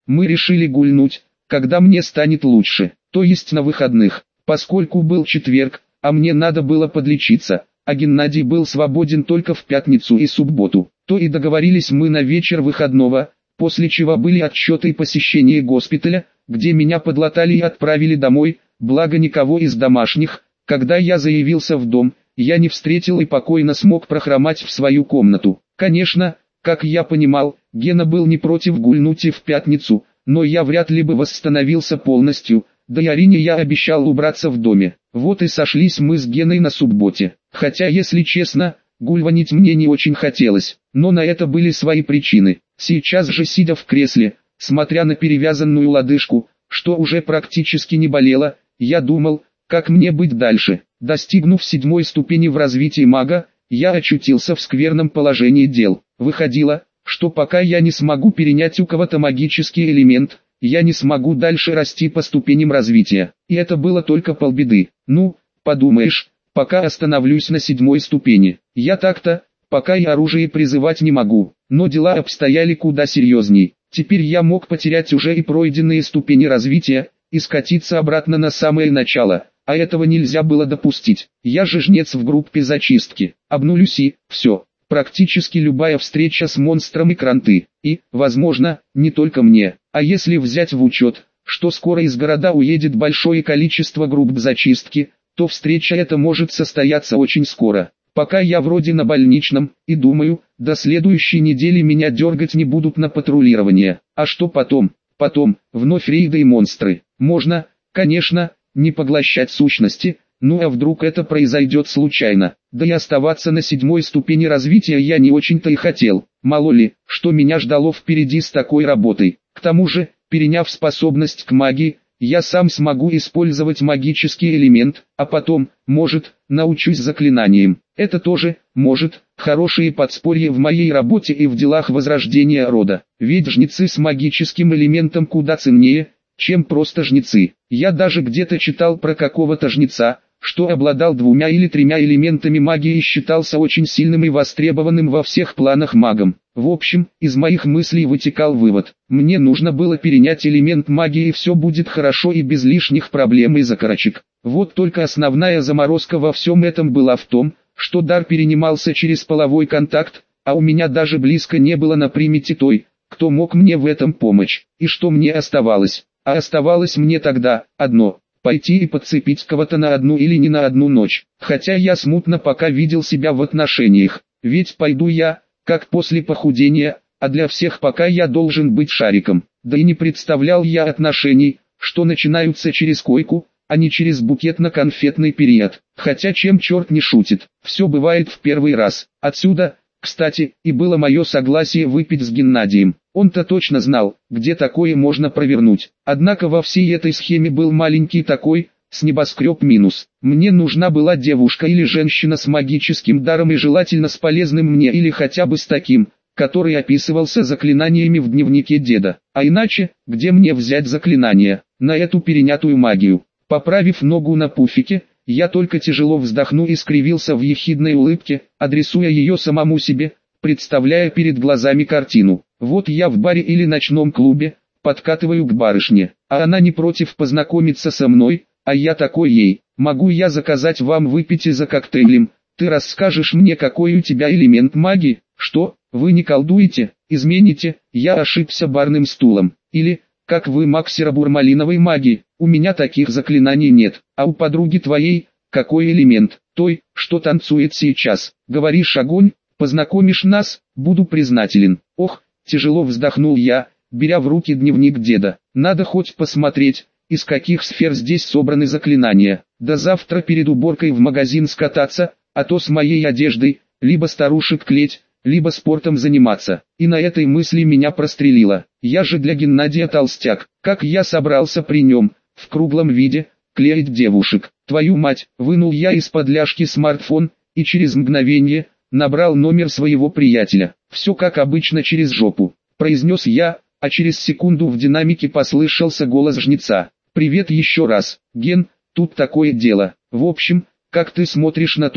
Мы решили гульнуть, когда мне станет лучше, то есть на выходных, поскольку был четверг, а мне надо было подлечиться, а Геннадий был свободен только в пятницу и субботу, то и договорились мы на вечер выходного, после чего были отчеты и посещение госпиталя, где меня подлатали и отправили домой, благо никого из домашних, когда я заявился в дом, я не встретил и покойно смог прохромать в свою комнату. Конечно, как я понимал, Гена был не против гульнуть и в пятницу, но я вряд ли бы восстановился полностью, да и Арине я обещал убраться в доме. Вот и сошлись мы с Геной на субботе. Хотя, если честно, гульванить мне не очень хотелось, но на это были свои причины. Сейчас же, сидя в кресле, смотря на перевязанную лодыжку, что уже практически не болело, я думал, как мне быть дальше. Достигнув 7-й ступени в развитии мага, я очутился в скверном положении дел. Выходило, что пока я не смогу перенять у кого-то магический элемент, я не смогу дальше расти по ступеням развития. И это было только полбеды. Ну, подумаешь, пока остановлюсь на 7-й ступени. Я так-то, пока и оружие призывать не могу. Но дела обстояли куда серьезней. Теперь я мог потерять уже и пройденные ступени развития, и скатиться обратно на самое начало. А этого нельзя было допустить. Я же жнец в группе зачистки. Обнулюсь и все. Практически любая встреча с монстром и кранты. И, возможно, не только мне. А если взять в учет, что скоро из города уедет большое количество групп зачистки, то встреча эта может состояться очень скоро. Пока я вроде на больничном, и думаю, до следующей недели меня дергать не будут на патрулирование. А что потом? Потом, вновь рейды и монстры. Можно, конечно, не поглощать сущности, ну а вдруг это произойдет случайно. Да и оставаться на 7-й ступени развития я не очень-то и хотел. Мало ли, что меня ждало впереди с такой работой. К тому же, переняв способность к магии, я сам смогу использовать магический элемент, а потом, может, научусь заклинаниям. Это тоже, может, хорошее подспорье в моей работе и в делах возрождения рода. Ведь жнецы с магическим элементом куда ценнее, чем просто жнецы. Я даже где-то читал про какого-то жнеца, что обладал 2 или 3 элементами магии и считался очень сильным и востребованным во всех планах магом. В общем, из моих мыслей вытекал вывод: мне нужно было перенять элемент магии, и все будет хорошо и без лишних проблем и закорочек. Вот только основная заморозка во всем этом была в том, что дар перенимался через половой контакт, а у меня даже близко не было на примете той, кто мог мне в этом помочь. И что мне оставалось? А оставалось мне тогда одно — пойти и подцепить кого-то на одну или не на одну ночь. Хотя я смутно пока видел себя в отношениях, ведь пойду я, как после похудения, а для всех пока я должен быть шариком. Да и не представлял я отношений, что начинаются через койку, а не через букетно-конфетный период. Хотя чем черт не шутит, все бывает в первый раз. Отсюда, кстати, и было мое согласие выпить с Геннадием. Он-то точно знал, где такое можно провернуть. Однако во всей этой схеме был маленький такой, с небоскреб минус. Мне нужна была девушка или женщина с магическим даром и желательно с полезным мне или хотя бы с таким, который описывался заклинаниями в дневнике деда. А иначе, где мне взять заклинания на эту перенятую магию? Поправив ногу на пуфике, я только тяжело вздохнул и скривился в ехидной улыбке, адресуя ее самому себе, представляя перед глазами картину. Вот я в баре или ночном клубе, подкатываю к барышне, а она не против познакомиться со мной, а я такой ей: могу я заказать вам выпить и за коктейлем, ты расскажешь мне, какой у тебя элемент магии? Что, вы не колдуете, измените, я ошибся барным стулом, или, как вы маг серобурмалиновой магии, у меня таких заклинаний нет, а у подруги твоей, какой элемент, той, что танцует сейчас, говоришь огонь, познакомишь нас, буду признателен. Ох, тяжело вздохнул я, беря в руки дневник деда, надо хоть посмотреть, из каких сфер здесь собраны заклинания, до завтра перед уборкой в магазин скататься, а то с моей одеждой, либо старушек клеть, либо спортом заниматься. И на этой мысли меня прострелило. Я же для Геннадия толстяк, как я собрался при нем, в круглом виде, клеить девушек. Твою мать, вынул я из-под ляжки смартфон, и через мгновение, набрал номер своего приятеля. Все как обычно через жопу, произнес я, а через секунду в динамике послышался голос жнеца. Привет еще раз, Ген, тут такое дело. В общем, как ты смотришь на то,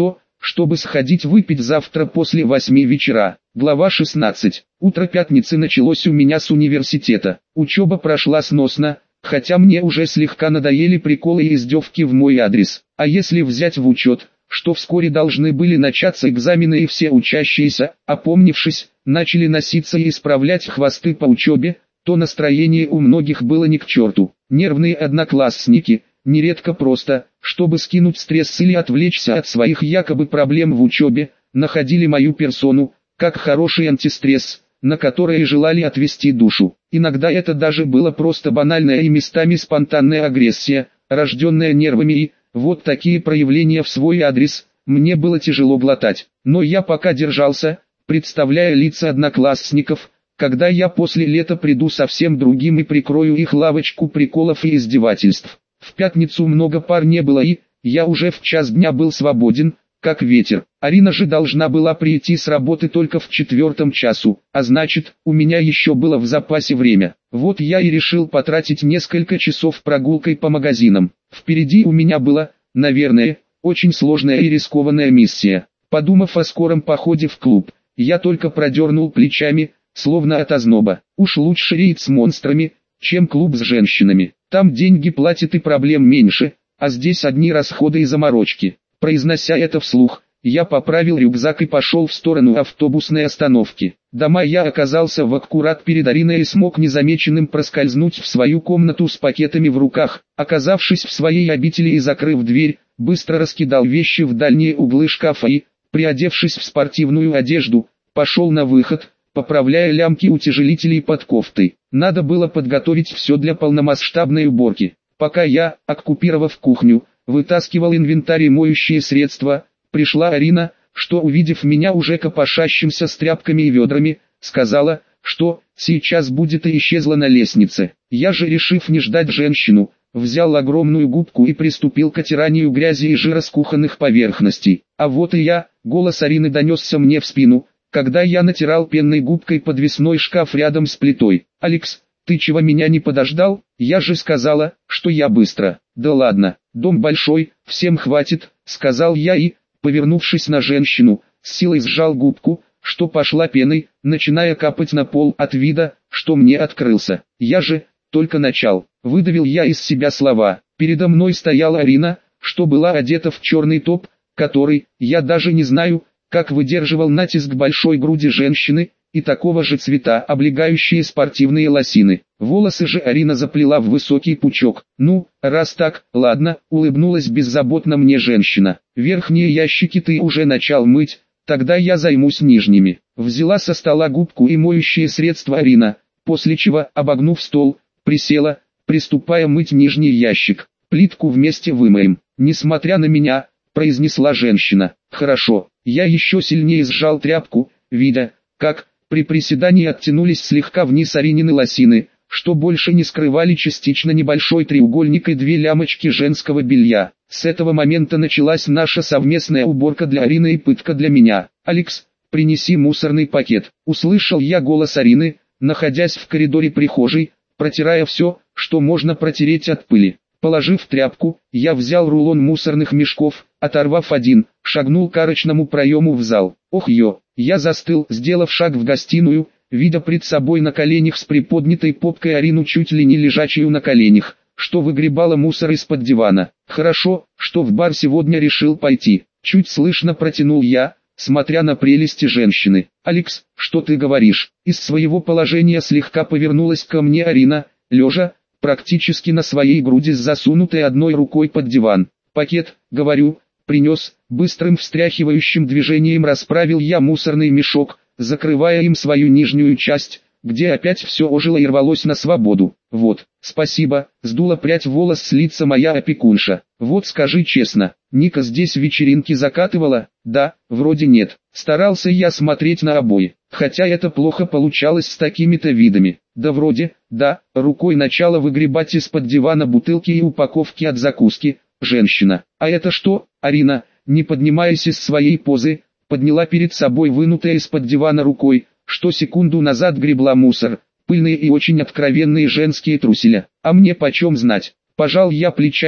чтобы сходить выпить завтра после 8 вечера. Глава 16. Утро пятницы началось у меня с университета. Учеба прошла сносно, хотя мне уже слегка надоели приколы и издевки в мой адрес. А если взять в учет, что вскоре должны были начаться экзамены и все учащиеся, опомнившись, начали носиться и исправлять хвосты по учебе, то настроение у многих было ни к черту. Нервные одноклассники, нередко просто, чтобы скинуть стресс или отвлечься от своих якобы проблем в учебе, находили мою персону, как хороший антистресс, на который желали отвести душу. Иногда это даже было просто банальная и местами спонтанная агрессия, рожденная нервами, и вот такие проявления в свой адрес мне было тяжело глотать. Но я пока держался, представляя лица одноклассников, когда я после лета приду совсем другим и прикрою их лавочку приколов и издевательств. В пятницу много пар не было, и я уже в час дня был свободен, как ветер. Арина же должна была прийти с работы только в 4 часу, а значит, у меня еще было в запасе время. Вот я и решил потратить несколько часов прогулкой по магазинам. Впереди у меня была, наверное, очень сложная и рискованная миссия. Подумав о скором походе в клуб, я только продернул плечами, словно от озноба. Уж лучше рейд с монстрами, чем клуб с женщинами. Там деньги платят и проблем меньше, а здесь одни расходы и заморочки. Произнося это вслух, я поправил рюкзак и пошел в сторону автобусной остановки. Дома я оказался в аккурат перед Ариной и смог незамеченным проскользнуть в свою комнату с пакетами в руках. Оказавшись в своей обители и закрыв дверь, быстро раскидал вещи в дальние углы шкафа и, приодевшись в спортивную одежду, пошел на выход, поправляя лямки утяжелителей под кофтой. Надо было подготовить все для полномасштабной уборки. Пока я, оккупировав кухню, вытаскивал инвентарь и моющие средства, пришла Арина, что, увидев меня уже копошащимся с тряпками и ведрами, сказала, что сейчас будет, и исчезла на лестнице. Я же, решив не ждать женщину, взял огромную губку и приступил к оттиранию грязи и жира с кухонных поверхностей. А вот и я, голос Арины донесся мне в спину, когда я натирал пенной губкой подвесной шкаф рядом с плитой. «Алекс, ты чего меня не подождал? Я же сказала, что я быстро». «Да ладно, дом большой, всем хватит», — сказал я и, повернувшись на женщину, с силой сжал губку, что пошла пеной, начиная капать на пол от вида, что мне открылся. «Я же только начал», — выдавил я из себя слова. Передо мной стояла Арина, что была одета в черный топ, который, я даже не знаю, как выдерживал натиск большой груди женщины, и такого же цвета облегающие спортивные лосины. Волосы же Арина заплела в высокий пучок. «Ну, раз так, ладно», — улыбнулась беззаботно мне женщина. «Верхние ящики ты уже начал мыть, тогда я займусь нижними». Взяла со стола губку и моющие средства Арина, после чего, обогнув стол, присела, приступая мыть нижний ящик. «Плитку вместе вымоем». «Несмотря на меня», — произнесла женщина. «Хорошо». Я еще сильнее сжал тряпку, видя, как при приседании оттянулись слегка вниз Аринины лосины, что больше не скрывали частично небольшой треугольник и 2 лямочки женского белья. С этого момента началась наша совместная уборка для Арины и пытка для меня. «Алекс, принеси мусорный пакет», — услышал я голос Арины, находясь в коридоре прихожей, протирая все, что можно протереть от пыли. Положив тряпку, я взял рулон мусорных мешков, оторвав один, шагнул к арочному проему в зал. Ох ё! Я застыл, сделав шаг в гостиную, видя пред собой на коленях с приподнятой попкой Арину, чуть ли не лежачую на коленях, что выгребала мусор из-под дивана. Хорошо, что в бар сегодня решил пойти. Чуть слышно протянул я, смотря на прелести женщины. «Алекс, что ты говоришь?» Из своего положения слегка повернулась ко мне Арина, лежа, практически на своей груди с засунутой одной рукой под диван. «Пакет, говорю, принес». Быстрым встряхивающим движением расправил я мусорный мешок, закрывая им свою нижнюю часть, где опять все ожило и рвалось на свободу. «Вот, спасибо», — сдула прядь волос с лица моя опекунша. «Вот скажи честно, Ника здесь вечеринки закатывала?» «Да, вроде нет». Старался я смотреть на обои, хотя это плохо получалось с такими-то видами. «Да вроде, да», рукой начала выгребать из-под дивана бутылки и упаковки от закуски, женщина. «А это что?» Арина, не поднимаясь из своей позы, подняла перед собой вынутая из-под дивана рукой, что секунду назад гребла мусор, пыльные и очень откровенные женские труселя. «А мне почем знать?» Пожал я плечами,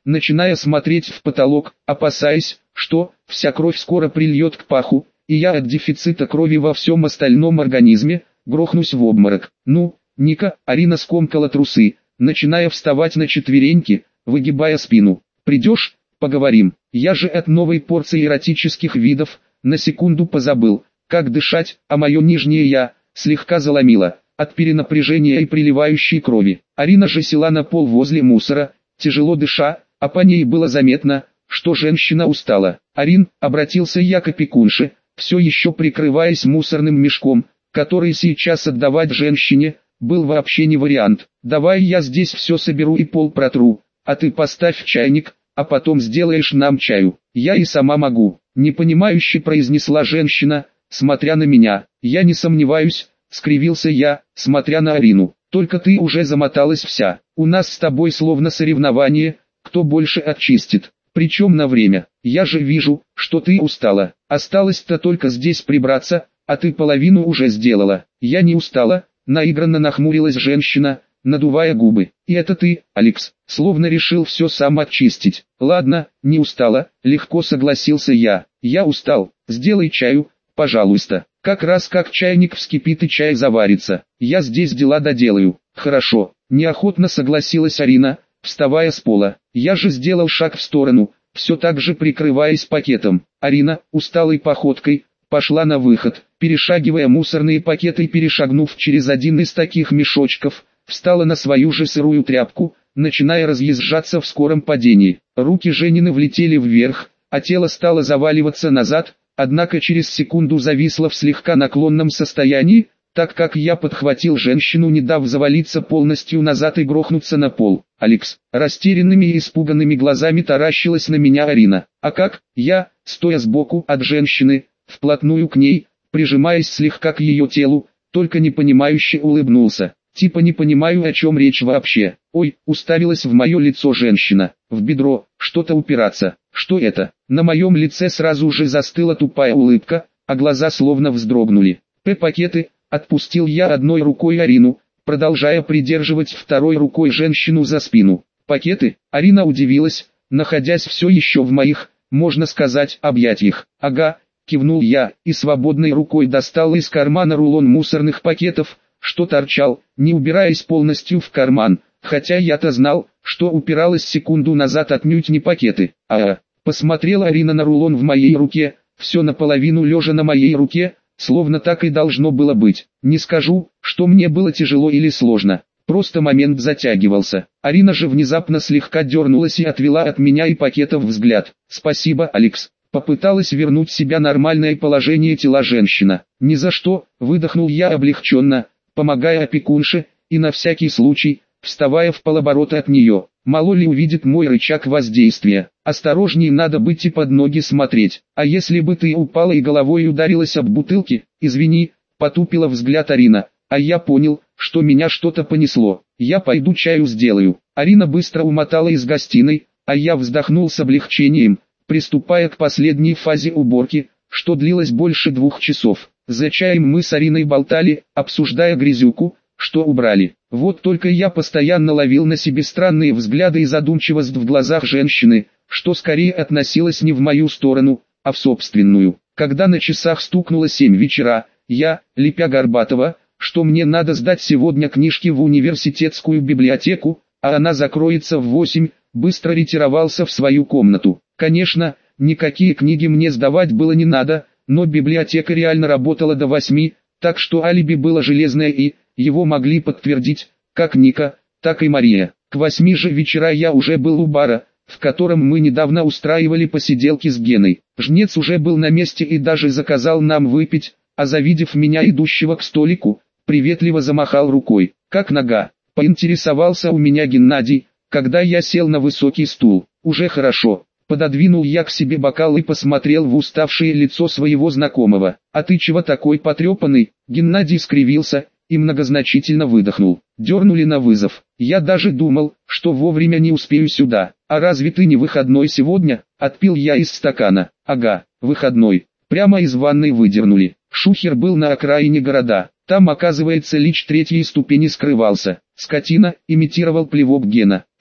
начиная смотреть в потолок, опасаясь, что вся кровь скоро прильет к паху, и я от дефицита крови во всем остальном организме грохнусь в обморок. Ну, Ника, Арина скомкала трусы, начиная вставать на четвереньки, выгибая спину. Придешь, поговорим. Я же от новой порции эротических видов на секунду позабыл, как дышать, а мое нижнее я слегка заломило от перенапряжения и приливающей крови. Арина же села на пол возле мусора, тяжело дыша, а по ней было заметно, что женщина устала. «Арин», обратился я к опекунше, все еще прикрываясь мусорным мешком, который сейчас отдавать женщине был вообще не вариант. «Давай я здесь все соберу и пол протру, а ты поставь чайник, а потом сделаешь нам чаю. Я и сама могу», непонимающе произнесла женщина, смотря на меня. «Я не сомневаюсь», скривился я, смотря на Арину. «Только ты уже замоталась вся. У нас с тобой словно соревнование, кто больше очистит. Причем на время. Я же вижу, что ты устала. Осталось-то только здесь прибраться, а ты половину уже сделала». «Я не устала», наигранно нахмурилась женщина, надувая губы. «И это ты, Алекс, словно решил все сам очистить». «Ладно, не устала», легко согласился я. «Я устал, сделай чаю, пожалуйста. Как раз как чайник вскипит и чай заварится. Я здесь дела доделаю». «Хорошо», неохотно согласилась Арина, вставая с пола. Я же сделал шаг в сторону, все так же прикрываясь пакетом. Арина, усталой походкой, пошла на выход, перешагивая мусорные пакеты и перешагнув через один из таких мешочков, встала на свою же сырую тряпку, начиная разъезжаться в скором падении. Руки Женины влетели вверх, а тело стало заваливаться назад, однако через секунду зависло в слегка наклонном состоянии, так как я подхватил женщину, не дав завалиться полностью назад и грохнуться на пол. «Алекс», растерянными и испуганными глазами таращилась на меня Арина. «А как?» Я, стоя сбоку от женщины, вплотную к ней, прижимаясь слегка к ее телу, только непонимающе улыбнулся. Типа не понимаю, о чем речь вообще. «Ой», уставилась в мое лицо женщина, в бедро, что-то упираться. «Что это?» На моем лице сразу же застыла тупая улыбка, а глаза словно вздрогнули. «Пакеты», отпустил я одной рукой Арину, продолжая придерживать второй рукой женщину за спину. «Пакеты?» Арина удивилась, находясь все еще в моих, можно сказать, объятиях. «Ага», кивнул я, и свободной рукой достал из кармана рулон мусорных пакетов, что торчал, не убираясь полностью в карман, хотя я-то знал, что упиралась секунду назад отнюдь не пакеты. Посмотрела Арина на рулон в моей руке, все наполовину лежа на моей руке, словно так и должно было быть. Не скажу, что мне было тяжело или сложно, просто момент затягивался. Арина же внезапно слегка дернулась и отвела от меня и пакетов взгляд. «Спасибо, Алекс». Попыталась вернуть в себя нормальное положение тела женщина. «Ни за что», выдохнул я облегченно, помогая опекунше, и на всякий случай, вставая в полоборота от нее. Мало ли увидит мой рычаг воздействия. Осторожнее надо быть и под ноги смотреть. «А если бы ты упала и головой ударилась об бутылки?» «Извини», потупила взгляд Арина, а я понял, что меня что-то понесло. «Я пойду чаю сделаю». Арина быстро умотала из гостиной, а я вздохнул с облегчением, приступая к последней фазе уборки, что длилось больше 2 часов. За чаем мы с Ариной болтали, обсуждая грязюку, что убрали. Вот только я постоянно ловил на себе странные взгляды и задумчивость в глазах женщины, что скорее относилось не в мою сторону, а в собственную. Когда на часах стукнуло 7 вечера, я, лепя Горбатова, что мне надо сдать сегодня книжки в университетскую библиотеку, а она закроется в 8, быстро ретировался в свою комнату. Конечно, никакие книги мне сдавать было не надо, но библиотека реально работала до 8, так что алиби было железное и его могли подтвердить, как Ника, так и Мария. К 8 же вечера я уже был у бара, в котором мы недавно устраивали посиделки с Геной. Жнец уже был на месте и даже заказал нам выпить, а завидев меня идущего к столику, приветливо замахал рукой. «Как нога?» — поинтересовался у меня Геннадий, когда я сел на высокий стул. «Уже хорошо». Пододвинул я к себе бокал и посмотрел в уставшее лицо своего знакомого. «А ты чего такой потрепанный?» Геннадий скривился и многозначительно выдохнул. «Дернули на вызов. Я даже думал, что вовремя не успею сюда. А разве ты не выходной сегодня?» Отпил я из стакана. «Ага, выходной. Прямо из ванной выдернули. Шухер был на окраине города. Там, оказывается, лич 3-й ступени скрывался. Скотина», имитировал плевок Гена.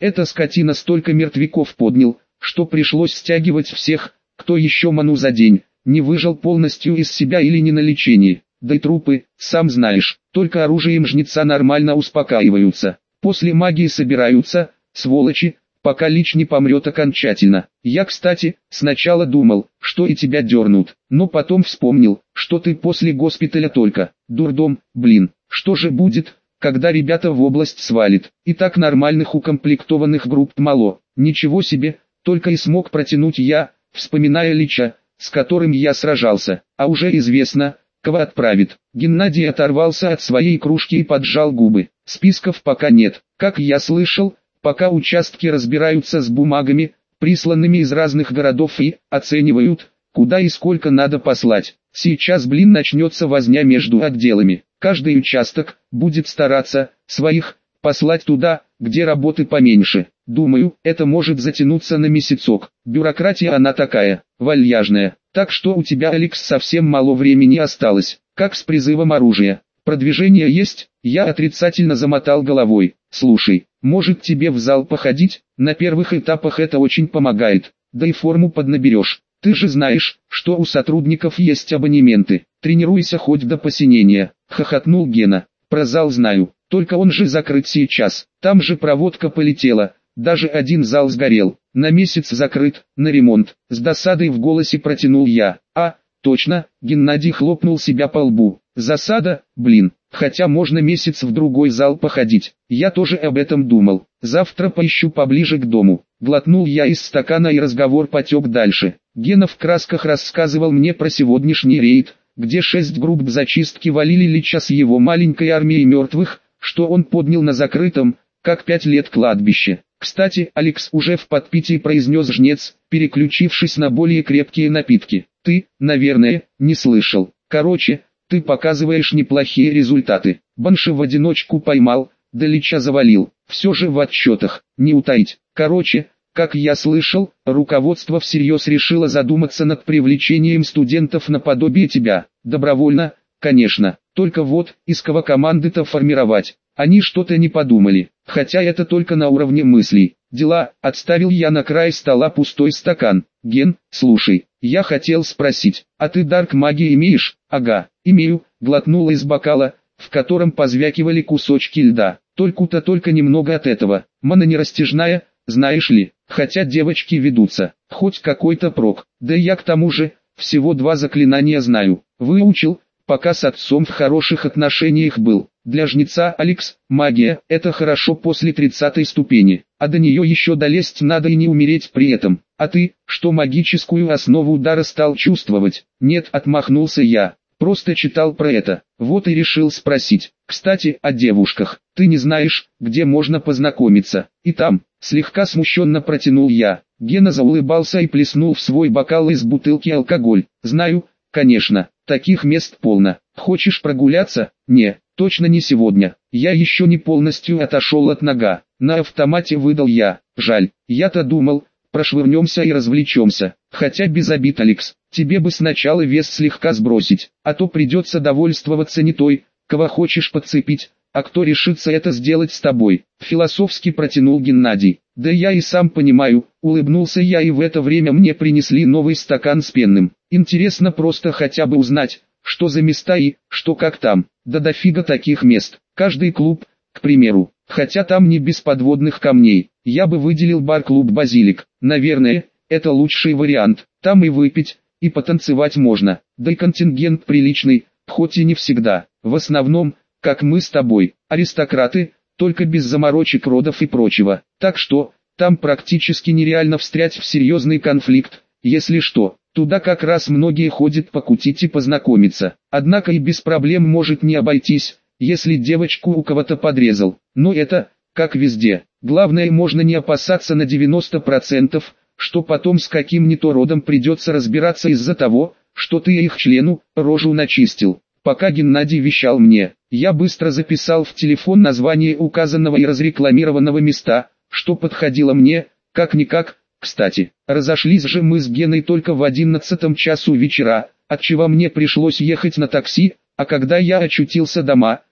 Эта скотина столько мертвяков поднял, что пришлось стягивать всех, кто еще ману за день, не выжил полностью из себя или не на лечении. Да и трупы, сам знаешь, только оружием жнеца нормально успокаиваются. После магии собираются, сволочи, пока Лич не помрет окончательно. Я, кстати, сначала думал, что и тебя дернут, но потом вспомнил, что ты после госпиталя только. Дурдом, блин, что же будет, когда ребята в область свалит? И так нормальных укомплектованных групп мало. Ничего себе, только и смог протянуть я, вспоминая Лича, с которым я сражался, а уже известно, кого отправит. Геннадий оторвался от своей кружки и поджал губы. Списков пока нет. Как я слышал, пока участки разбираются с бумагами, присланными из разных городов и оценивают, куда и сколько надо послать. Сейчас, начнется возня между отделами. Каждый участок будет стараться своих послать туда, где работы поменьше. Думаю, это может затянуться на месяцок. Бюрократия она такая, вальяжная. Так что у тебя, Алекс, совсем мало времени осталось. Как с призывом оружия? Продвижение есть? Я отрицательно замотал головой. Слушай, может тебе в зал походить? На первых этапах это очень помогает. Да и форму поднаберешь. Ты же знаешь, что у сотрудников есть абонементы. Тренируйся хоть до посинения. Хохотнул Гена. Про зал знаю, только он же закрыт сейчас. Там же проводка полетела. Даже один зал сгорел. На месяц закрыт, на ремонт. С досадой в голосе протянул я. А, точно, Геннадий хлопнул себя по лбу. Засада, блин, хотя можно месяц в другой зал походить. Я тоже об этом думал. Завтра поищу поближе к дому. Глотнул я из стакана и разговор потек дальше. Гена в красках рассказывал мне про сегодняшний рейд, где 6 групп зачистки валили Лича с его маленькой армией мертвых, что он поднял на закрытом, как 5 лет кладбище. Кстати, Алекс уже в подпитии произнес жнец, переключившись на более крепкие напитки. Ты, наверное, не слышал. Короче, ты показываешь неплохие результаты. Банши в одиночку поймал, да Лича завалил. Все же в отчетах, не утаить. Короче, как я слышал, руководство всерьез решило задуматься над привлечением студентов наподобие тебя. Добровольно, конечно, только вот, из кого команды-то формировать. Они что-то не подумали, хотя это только на уровне мыслей. Дела, отставил я на край стола пустой стакан. Ген, слушай, я хотел спросить, а ты дарк магии имеешь? Ага, имею, глотнула из бокала, в котором позвякивали кусочки льда. Только немного от этого. Мана нерастяжная, знаешь ли, хотя девочки ведутся, хоть какой-то прок. Да и я к тому же, всего 2 заклинания знаю. Выучил, пока с отцом в хороших отношениях был. Для жнеца, Алекс, магия – это хорошо после 30-й ступени, а до нее еще долезть надо и не умереть при этом. А ты, что магическую основу удара стал чувствовать? Нет, отмахнулся я, просто читал про это, вот и решил спросить. Кстати, о девушках, ты не знаешь, где можно познакомиться? И там, слегка смущенно протянул я. Гена заулыбался и плеснул в свой бокал из бутылки алкоголь. Знаю, конечно, таких мест полно. Хочешь прогуляться? Не. Точно не сегодня. Я еще не полностью отошел от нога. На автомате выдал я. Жаль, я-то думал, прошвырнемся и развлечемся. Хотя без обид, Алекс, тебе бы сначала вес слегка сбросить, а то придется довольствоваться не той, кого хочешь подцепить, а кто решится это сделать с тобой. Философски протянул Геннадий. Да я и сам понимаю, улыбнулся я, и в это время мне принесли новый стакан с пенным. Интересно просто хотя бы узнать, что за места и, что как там. Да дофига таких мест. Каждый клуб, к примеру, хотя там не без подводных камней. Я бы выделил бар-клуб «Базилик». Наверное, это лучший вариант. Там и выпить, и потанцевать можно. Да и контингент приличный, хоть и не всегда. В основном, как мы с тобой, аристократы, только без заморочек родов и прочего. Так что, там практически нереально встрять в серьезный конфликт. Если что, туда как раз многие ходят покутить и познакомиться. Однако и без проблем может не обойтись, если девочку у кого-то подрезал. Но это, как везде. Главное, можно не опасаться на 90%, что потом с каким не то родом придется разбираться из-за того, что ты их члену рожу начистил. Пока Геннадий вещал мне, я быстро записал в телефон название указанного и разрекламированного места, что подходило мне, как-никак. Кстати, разошлись же мы с Геной только в 11 часу вечера, отчего мне пришлось ехать на такси, а когда я очутился дома,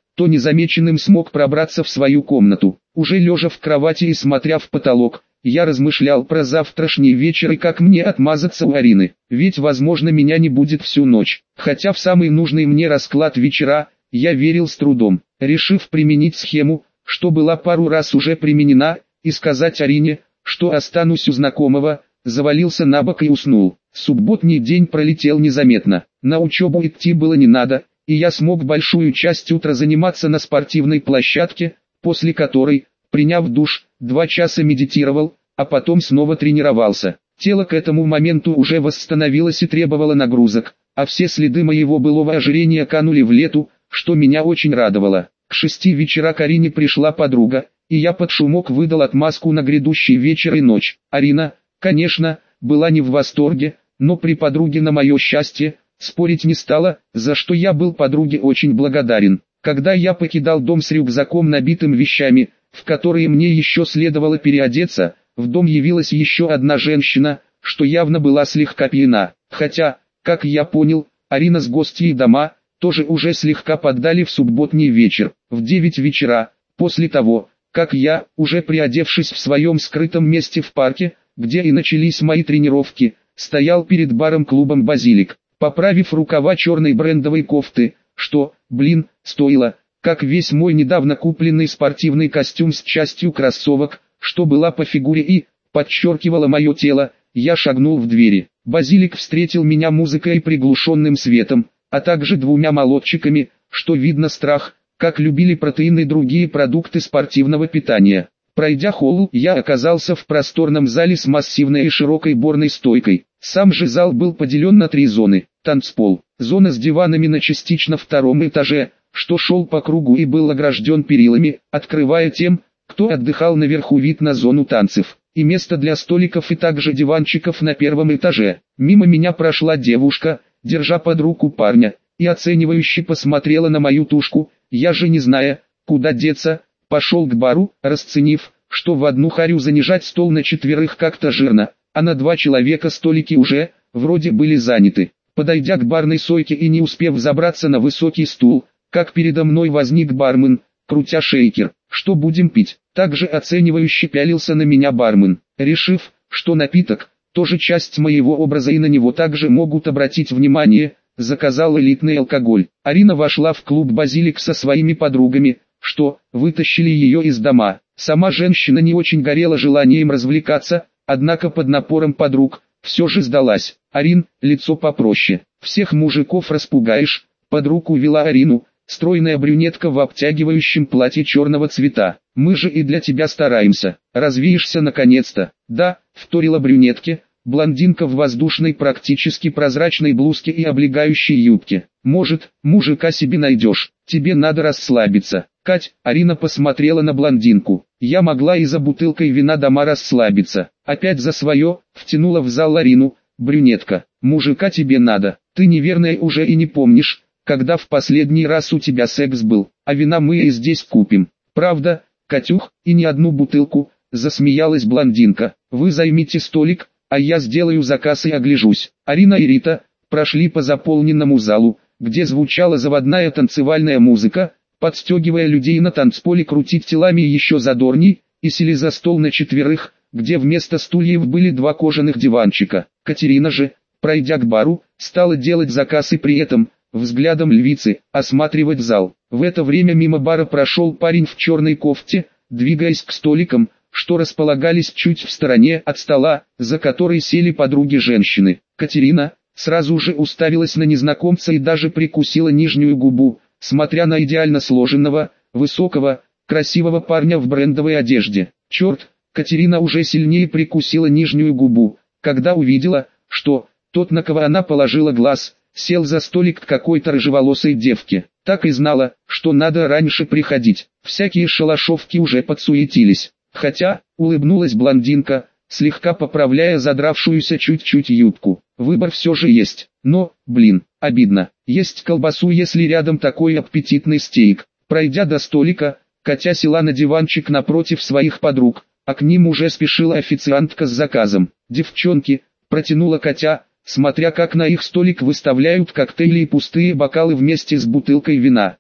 то незамеченным смог пробраться в свою комнату. Уже лежа в кровати и смотря в потолок, я размышлял про завтрашний вечер и как мне отмазаться у Арины, ведь возможно меня не будет всю ночь. Хотя в самый нужный мне расклад вечера, я верил с трудом, решив применить схему, что была пару раз уже применена, и сказать Арине, что останусь у знакомого, завалился на бок и уснул. Субботний день пролетел незаметно, на учебу идти было не надо, и я смог большую часть утра заниматься на спортивной площадке, после которой, приняв душ, 2 часа медитировал, а потом снова тренировался. Тело к этому моменту уже восстановилось и требовало нагрузок, а все следы моего былого ожирения канули в лету, что меня очень радовало. К 6 вечера к Арине пришла подруга, и я под шумок выдал отмазку на грядущий вечер и ночь. Арина, конечно, была не в восторге, но при подруге на мое счастье, спорить не стала, за что я был подруге очень благодарен. Когда я покидал дом с рюкзаком, набитым вещами, в которые мне еще следовало переодеться, в дом явилась еще одна женщина, что явно была слегка пьяна. Хотя, как я понял, Арина с гостьей дома, тоже уже слегка поддали в субботний вечер. В 9 вечера, после того, как я, уже приодевшись в своем скрытом месте в парке, где и начались мои тренировки, стоял перед баром-клубом «Базилик», поправив рукава черной брендовой кофты, что, стоило, как весь мой недавно купленный спортивный костюм с частью кроссовок, что была по фигуре и подчеркивала мое тело, я шагнул в двери. «Базилик» встретил меня музыкой и приглушенным светом, а также 2 молодчиками, что видно страх, как любили протеины и другие продукты спортивного питания. Пройдя холл, я оказался в просторном зале с массивной и широкой барной стойкой. Сам же зал был поделен на 3 зоны. Танцпол, зона с диванами на частично 2-м этаже, что шел по кругу и был огражден перилами, открывая тем, кто отдыхал наверху, вид на зону танцев, и место для столиков и также диванчиков на 1-м этаже. Мимо меня прошла девушка, держа под руку парня, и оценивающе посмотрела на мою тушку. Я же, не зная, куда деться, пошел к бару, расценив, что в одну харю занижать стол на 4 как-то жирно, а на 2 человека столики уже, вроде были заняты. Подойдя к барной стойке и не успев забраться на высокий стул, как передо мной возник бармен, крутя шейкер. «Что будем пить?» Также оценивающе пялился на меня бармен, решив, что напиток, тоже часть моего образа и на него также могут обратить внимание, заказал элитный алкоголь. Арина вошла в клуб «Базилик» со своими подругами, что вытащили ее из дома. Сама женщина не очень горела желанием развлекаться, однако под напором подруг, все же сдалась. «Арин, лицо попроще, всех мужиков распугаешь», подруг увела Арину, стройная брюнетка в обтягивающем платье черного цвета. «Мы же и для тебя стараемся, развеешься наконец-то». «Да», вторила брюнетке, блондинка в воздушной практически прозрачной блузке и облегающей юбке. «Может, мужика себе найдешь, тебе надо расслабиться». «Кать», Арина посмотрела на блондинку, «я могла и за бутылкой вина дома расслабиться». Опять за свое, втянула в зал Арину, брюнетка. «Мужика тебе надо, ты неверная уже и не помнишь, когда в последний раз у тебя секс был, а вина мы и здесь купим». «Правда, Катюх, и не одну бутылку», засмеялась блондинка. «Вы займите столик, а я сделаю заказ и огляжусь». Арина и Рита прошли по заполненному залу, где звучала заводная танцевальная музыка, подстегивая людей на танцполе крутить телами еще задорней, и сели за стол на 4, где вместо стульев были 2 кожаных диванчика. Катерина же, пройдя к бару, стала делать заказ и при этом, взглядом львицы, осматривать зал. В это время мимо бара прошел парень в черной кофте, двигаясь к столикам, что располагались чуть в стороне от стола, за который сели подруги женщины. Катерина сразу же уставилась на незнакомца и даже прикусила нижнюю губу, смотря на идеально сложенного, высокого, красивого парня в брендовой одежде. Черт, Катерина уже сильнее прикусила нижнюю губу, когда увидела, что тот, на кого она положила глаз, сел за столик к какой-то рыжеволосой девке. Так и знала, что надо раньше приходить. Всякие шалашовки уже подсуетились. Хотя, улыбнулась блондинка, слегка поправляя задравшуюся чуть-чуть юбку. Выбор все же есть. Но, обидно. Есть колбасу, если рядом такой аппетитный стейк. Пройдя до столика, Катя села на диванчик напротив своих подруг, а к ним уже спешила официантка с заказом. «Девчонки», протянула Катя, смотря как на их столик выставляют коктейли и пустые бокалы вместе с бутылкой вина.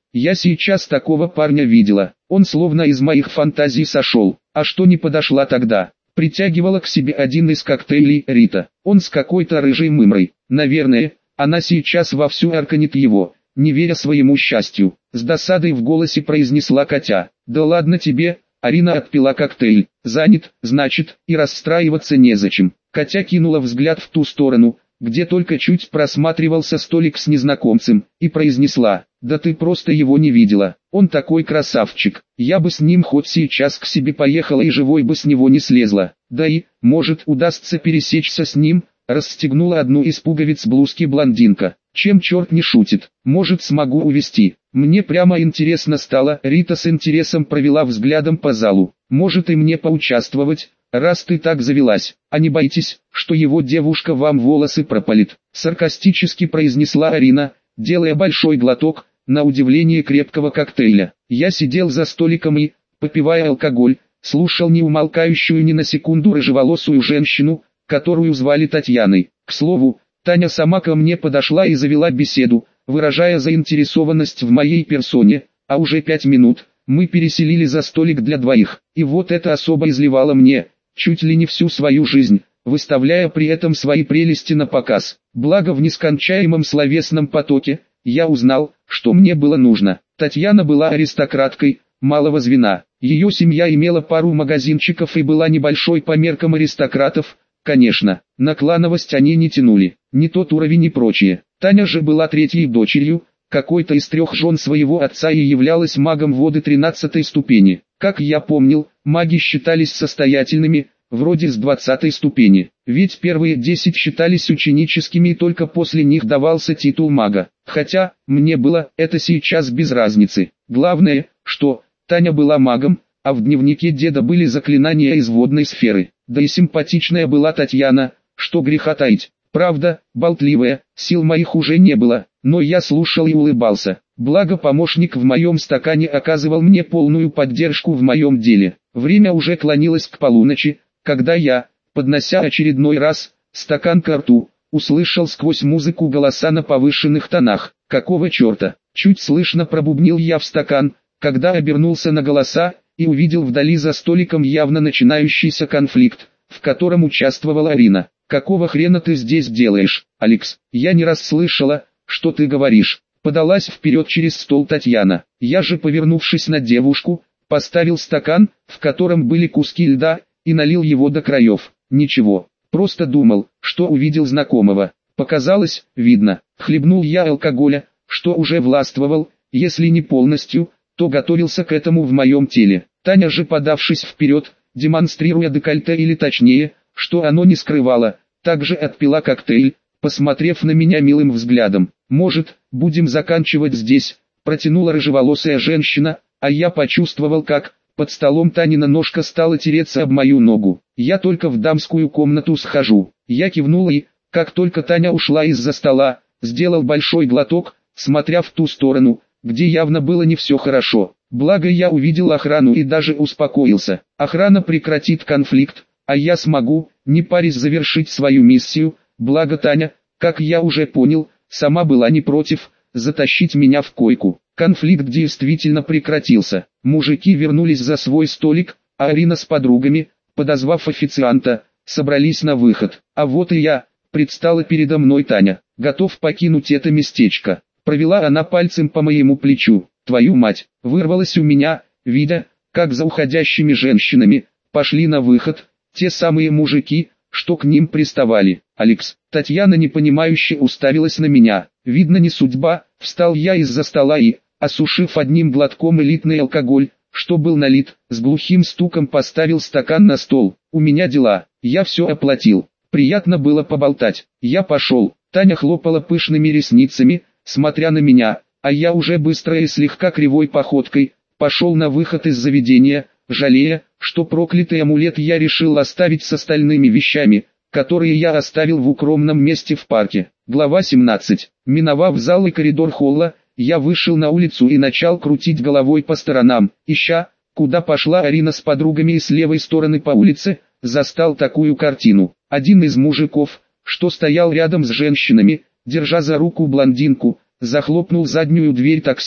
Я сейчас такого парня видела, он словно из моих фантазий сошел. А что не подошла тогда? Притягивала к себе один из коктейлей Рита. Он с какой-то рыжей мымрой. Наверное, она сейчас вовсю арканит его, не веря своему счастью. С досадой в голосе произнесла Катя. Да ладно тебе, Арина отпила коктейль. Занят, значит, и расстраиваться незачем. Катя кинула взгляд в ту сторону, где только чуть просматривался столик с незнакомцем, и произнесла: «Да ты просто его не видела, он такой красавчик, я бы с ним хоть сейчас к себе поехала и живой бы с него не слезла, да и, может, удастся пересечься с ним», расстегнула одну из пуговиц блузки блондинка. «Чем черт не шутит, может, смогу увести». Мне прямо интересно стало, Рита с интересом провела взглядом по залу. «Может и мне поучаствовать, раз ты так завелась, а не боитесь, что его девушка вам волосы пропалит?» Саркастически произнесла Арина, делая большой глоток, на удивление крепкого коктейля. Я сидел за столиком и, попивая алкоголь, слушал неумолкающую ни на секунду рыжеволосую женщину, которую звали Татьяной. К слову, Таня сама ко мне подошла и завела беседу, выражая заинтересованность в моей персоне, а уже 5 минут мы переселили за столик для двоих, и вот эта особа изливала мне, чуть ли не всю свою жизнь, выставляя при этом свои прелести на показ. Благо в нескончаемом словесном потоке, я узнал, что мне было нужно. Татьяна была аристократкой, малого звена. Ее семья имела пару магазинчиков и была небольшой по меркам аристократов, конечно. На клановость они не тянули, не тот уровень и прочее. Таня же была третьей дочерью какой-то из 3 жен своего отца и являлась магом воды 13-й ступени. Как я помнил, маги считались состоятельными, вроде с 20-й ступени, ведь первые 10 считались ученическими и только после них давался титул мага. Хотя, мне было это сейчас без разницы. Главное, что Таня была магом, а в дневнике деда были заклинания из водной сферы. Да и симпатичная была Татьяна, что греха таить. Правда, болтливая, сил моих уже не было, но я слушал и улыбался. Благо помощник в моем стакане оказывал мне полную поддержку в моем деле. Время уже клонилось к полуночи, когда я, поднося очередной раз стакан ко рту, услышал сквозь музыку голоса на повышенных тонах. «Какого черта?» Чуть слышно пробубнил я в стакан, когда обернулся на голоса и увидел вдали за столиком явно начинающийся конфликт, в котором участвовала Арина. «Какого хрена ты здесь делаешь, Алекс? Я не раз слышала, что ты говоришь». Подалась вперед через стол Татьяна. Я же, повернувшись на девушку, поставил стакан, в котором были куски льда, и налил его до краев. Ничего, просто думал, что увидел знакомого. Показалось, видно. Хлебнул я алкоголя, что уже властвовал, если не полностью, то готовился к этому в моем теле. Таня же, подавшись вперед, демонстрируя декольте или точнее, что оно не скрывало, также отпила коктейль, посмотрев на меня милым взглядом. «Может, будем заканчивать здесь?» Протянула рыжеволосая женщина, а я почувствовал, как под столом Танина ножка стала тереться об мою ногу. «Я только в дамскую комнату схожу». Я кивнул и, как только Таня ушла из-за стола, сделал большой глоток, смотря в ту сторону, где явно было не все хорошо. Благо я увидел охрану и даже успокоился. Охрана прекратит конфликт, а я смогу, не парясь, завершить свою миссию. Благо Таня, как я уже понял, сама была не против затащить меня в койку. Конфликт действительно прекратился. Мужики вернулись за свой столик, а Арина с подругами, подозвав официанта, собрались на выход. А вот и я, предстала передо мной Таня, готов покинуть это местечко. Провела она пальцем по моему плечу. «Твою мать!» Вырвалось у меня, видя, как за уходящими женщинами пошли на выход те самые мужики, что к ним приставали. «Алекс!» Татьяна непонимающе уставилась на меня. Видно, не судьба. Встал я из-за стола и, осушив одним глотком элитный алкоголь, что был налит, с глухим стуком поставил стакан на стол. «У меня дела, я все оплатил. Приятно было поболтать. Я пошел». Таня хлопала пышными ресницами, смотря на меня, а я уже быстрой и слегка кривой походкой пошел на выход из заведения, жалея, что проклятый амулет я решил оставить с остальными вещами, которые я оставил в укромном месте в парке. Глава 17. Миновав зал и коридор холла, я вышел на улицу и начал крутить головой по сторонам, ища, куда пошла Арина с подругами, и с левой стороны по улице застал такую картину. Один из мужиков, что стоял рядом с женщинами, держа за руку блондинку, захлопнул заднюю дверь такси,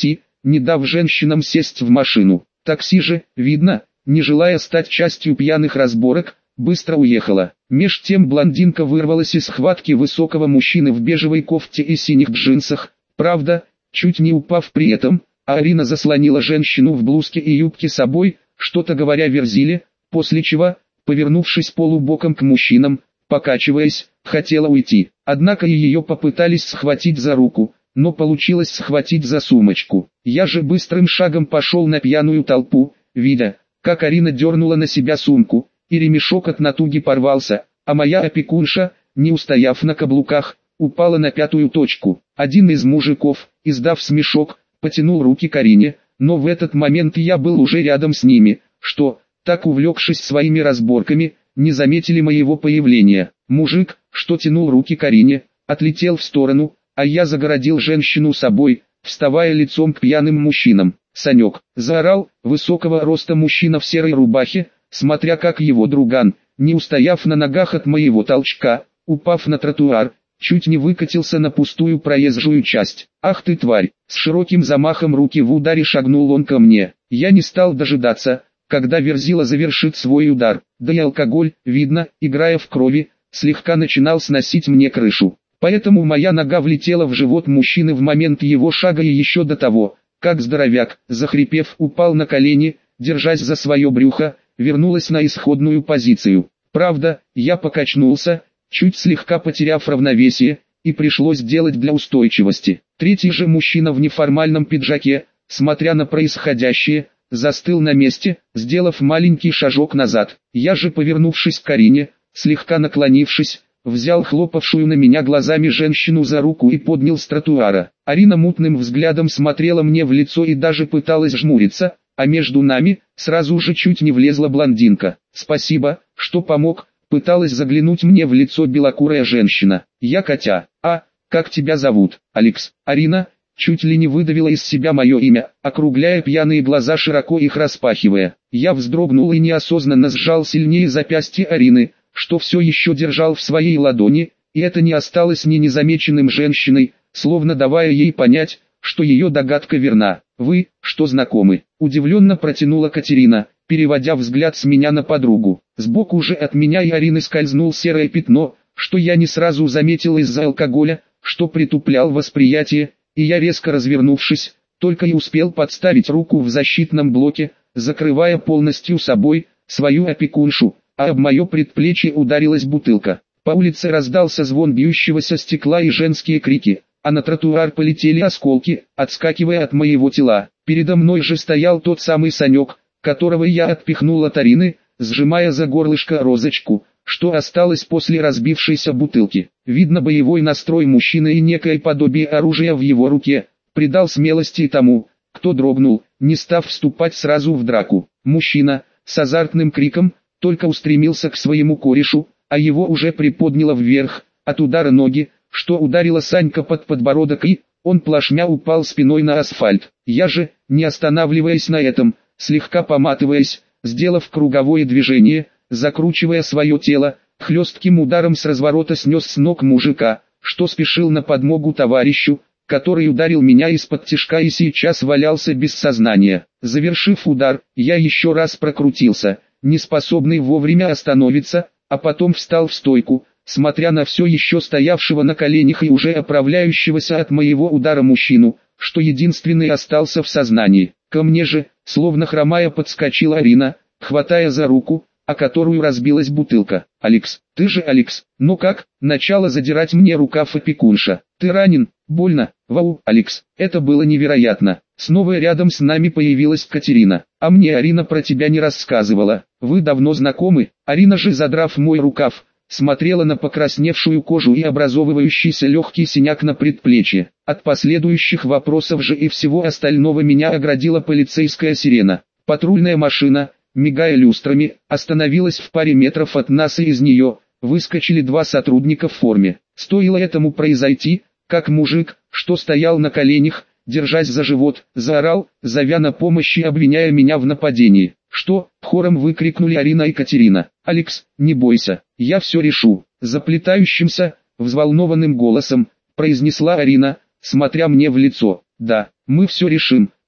не дав женщинам сесть в машину. Такси же, видно, не желая стать частью пьяных разборок, быстро уехала. Меж тем блондинка вырвалась из схватки высокого мужчины в бежевой кофте и синих джинсах, правда, чуть не упав при этом, а Арина заслонила женщину в блузке и юбке собой, что-то говоря Верзиле, после чего, повернувшись полубоком к мужчинам, покачиваясь, хотела уйти. Однако и ее попытались схватить за руку, но получилось схватить за сумочку. Я же быстрым шагом пошел на пьяную толпу, видя, как Арина дернула на себя сумку, и ремешок от натуги порвался, а моя опекунша, не устояв на каблуках, упала на пятую точку. Один из мужиков, издав смешок, потянул руки к Арине, но в этот момент я был уже рядом с ними, что, так увлекшись своими разборками, не заметили моего появления. Мужик, что тянул руки к Арине, отлетел в сторону, а я загородил женщину собой, вставая лицом к пьяным мужчинам. «Санек!» — заорал высокого роста мужчина в серой рубахе, смотря как его друган, не устояв на ногах от моего толчка, упав на тротуар, чуть не выкатился на пустую проезжую часть. «Ах ты тварь!» С широким замахом руки в ударе шагнул он ко мне. Я не стал дожидаться, когда Верзила завершит свой удар, да и алкоголь, видно, играя в крови, слегка начинал сносить мне крышу. Поэтому моя нога влетела в живот мужчины в момент его шага и еще до того, как здоровяк, захрипев, упал на колени, держась за свое брюхо, вернулась на исходную позицию. Правда, я покачнулся, чуть слегка потеряв равновесие, и пришлось делать для устойчивости. Третий же мужчина в неформальном пиджаке, смотря на происходящее, застыл на месте, сделав маленький шажок назад. Я же, повернувшись к Арине, слегка наклонившись, взял хлопавшую на меня глазами женщину за руку и поднял с тротуара. Арина мутным взглядом смотрела мне в лицо и даже пыталась жмуриться, а между нами сразу же чуть не влезла блондинка. «Спасибо, что помог», пыталась заглянуть мне в лицо белокурая женщина. «Я Катя. А, как тебя зовут?» «Алекс». Арина чуть ли не выдавила из себя мое имя, округляя пьяные глаза, широко их распахивая. Я вздрогнул и неосознанно сжал сильнее запястье Арины, что все еще держал в своей ладони, и это не осталось ни незамеченным женщиной, словно давая ей понять, что ее догадка верна. «Вы, что знакомы?» – удивленно протянула Катерина, переводя взгляд с меня на подругу. Сбоку же от меня и Арины скользнул серое пятно, что я не сразу заметил из-за алкоголя, что притуплял восприятие, и я, резко развернувшись, только и успел подставить руку в защитном блоке, закрывая полностью собой свою опекуншу, а об мое предплечье ударилась бутылка. По улице раздался звон бьющегося стекла и женские крики, а на тротуар полетели осколки, отскакивая от моего тела. Передо мной же стоял тот самый Санек, которого я отпихнул от Арины, сжимая за горлышко розочку, что осталось после разбившейся бутылки. Видно, боевой настрой мужчины и некое подобие оружия в его руке придал смелости тому, кто дрогнул, не став вступать сразу в драку. Мужчина, с азартным криком, только устремился к своему корешу, а его уже приподняло вверх, от удара ноги, что ударила Санька под подбородок, и он плашмя упал спиной на асфальт. Я же, не останавливаясь на этом, слегка поматываясь, сделав круговое движение, закручивая свое тело, хлестким ударом с разворота снес с ног мужика, что спешил на подмогу товарищу, который ударил меня из-под тишка и сейчас валялся без сознания. Завершив удар, я еще раз прокрутился, не способный вовремя остановиться, а потом встал в стойку, смотря на все еще стоявшего на коленях и уже оправляющегося от моего удара мужчину, что единственный остался в сознании. Ко мне же, словно хромая, подскочила Арина, хватая за руку, о которую разбилась бутылка. «Алекс, ты же Алекс, ну как?» Начала задирать мне рукав опекунша. «Ты ранен? Больно?» «Вау, Алекс, это было невероятно!» Снова рядом с нами появилась Катерина. «А мне Арина про тебя не рассказывала. Вы давно знакомы?» Арина же, задрав мой рукав, смотрела на покрасневшую кожу и образовывающийся легкий синяк на предплечье. От последующих вопросов же и всего остального меня оградила полицейская сирена. Патрульная машина, мигая люстрами, остановилась в паре метров от нас, и из нее выскочили два сотрудника в форме. Стоило этому произойти, как мужик, что стоял на коленях, держась за живот, заорал, зовя на помощь и обвиняя меня в нападении. «Что?» — хором выкрикнули Арина и Катерина. «Алекс, не бойся, я все решу», — заплетающимся, взволнованным голосом произнесла Арина, смотря мне в лицо. «Да, мы все решим»,